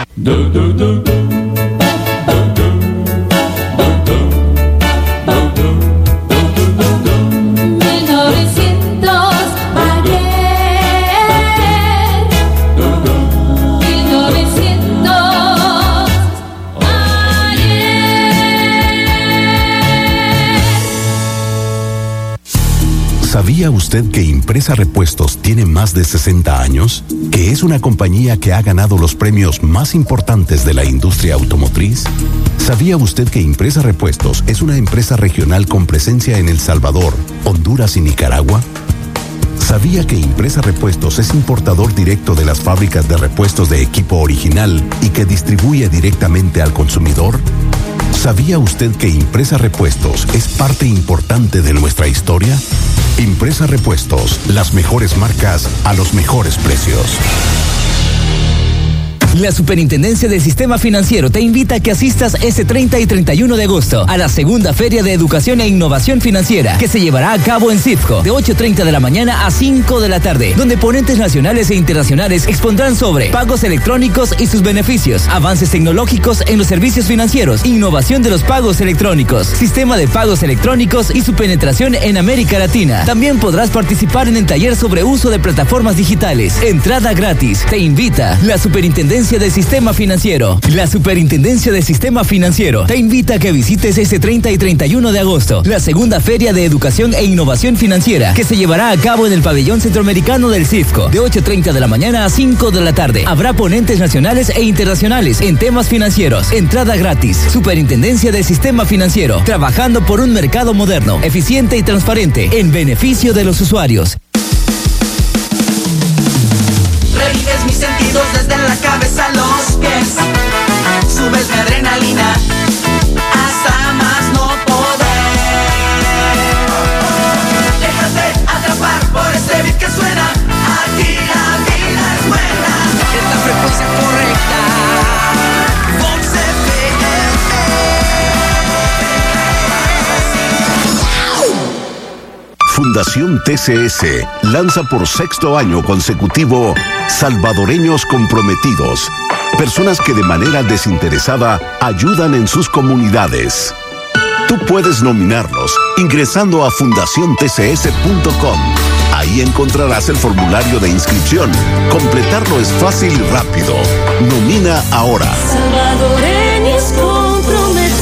¿Sabía usted que Impresa Repuestos tiene más de sesenta años? ¿Que es una compañía que ha ganado los premios más importantes de la industria automotriz? ¿Sabía usted que Impresa Repuestos es una empresa regional con presencia en El Salvador, Honduras y Nicaragua? ¿Sabía que Impresa Repuestos es importador directo de las fábricas de repuestos de equipo original y que distribuye directamente al consumidor? ¿Sabía usted que Impresa Repuestos es parte importante de nuestra historia? Impresa Repuestos, las mejores marcas a los mejores precios. La Superintendencia del Sistema Financiero te invita a que asistas este treinta y treinta y uno de agosto a la segunda Feria de Educación e Innovación Financiera, que se llevará a cabo en Citco de ocho treinta de la mañana a cinco de la tarde, donde ponentes nacionales e internacionales expondrán sobre pagos electrónicos y sus beneficios, avances tecnológicos en los servicios financieros, innovación de los pagos electrónicos, sistema de pagos electrónicos y su penetración en América Latina. También podrás participar en el taller sobre uso de plataformas digitales. Entrada gratis. Te invita la Superintendencia del Sistema Financiero. La Superintendencia del Sistema Financiero te invita a que visites este treinta y treinta y uno de agosto la segunda Feria de Educación e Innovación Financiera, que se llevará a cabo en el pabellón centroamericano del Citco de ocho treinta de la mañana a cinco de la tarde. Habrá ponentes nacionales e internacionales en temas financieros. Entrada gratis. Superintendencia del Sistema Financiero, trabajando por un mercado moderno, eficiente y transparente en beneficio de los usuarios. Revives mis sentidos desde la cabeza a los pies. Subes mi adrenalina hasta más no poder. Déjate atrapar por este beat que suena. Aquí la vida es buena. Es la frecuencia correcta. Vox F M. Fundación T C S lanza por sexto año consecutivo Salvadoreños Comprometidos, personas que de manera desinteresada ayudan en sus comunidades. Tú puedes nominarlos ingresando a fundación t c s punto com. Ahí encontrarás el formulario de inscripción. Completarlo es fácil y rápido. Nomina ahora. Salvadoreños comprometidos.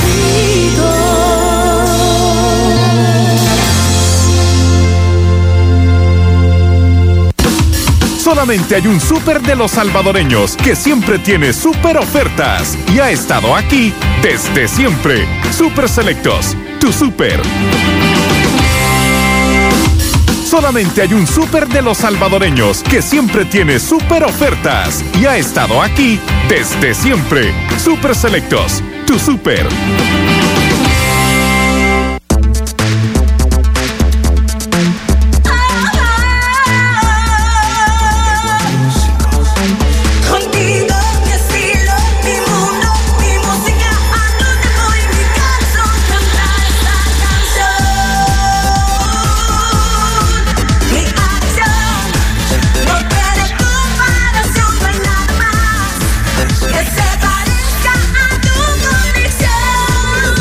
Solamente hay un súper de los salvadoreños que siempre tiene súper ofertas y ha estado aquí desde siempre. Súper Selectos, tu súper. solamente hay un súper de los salvadoreños que siempre tiene súper ofertas y ha estado aquí desde siempre. Súper Selectos, tu súper.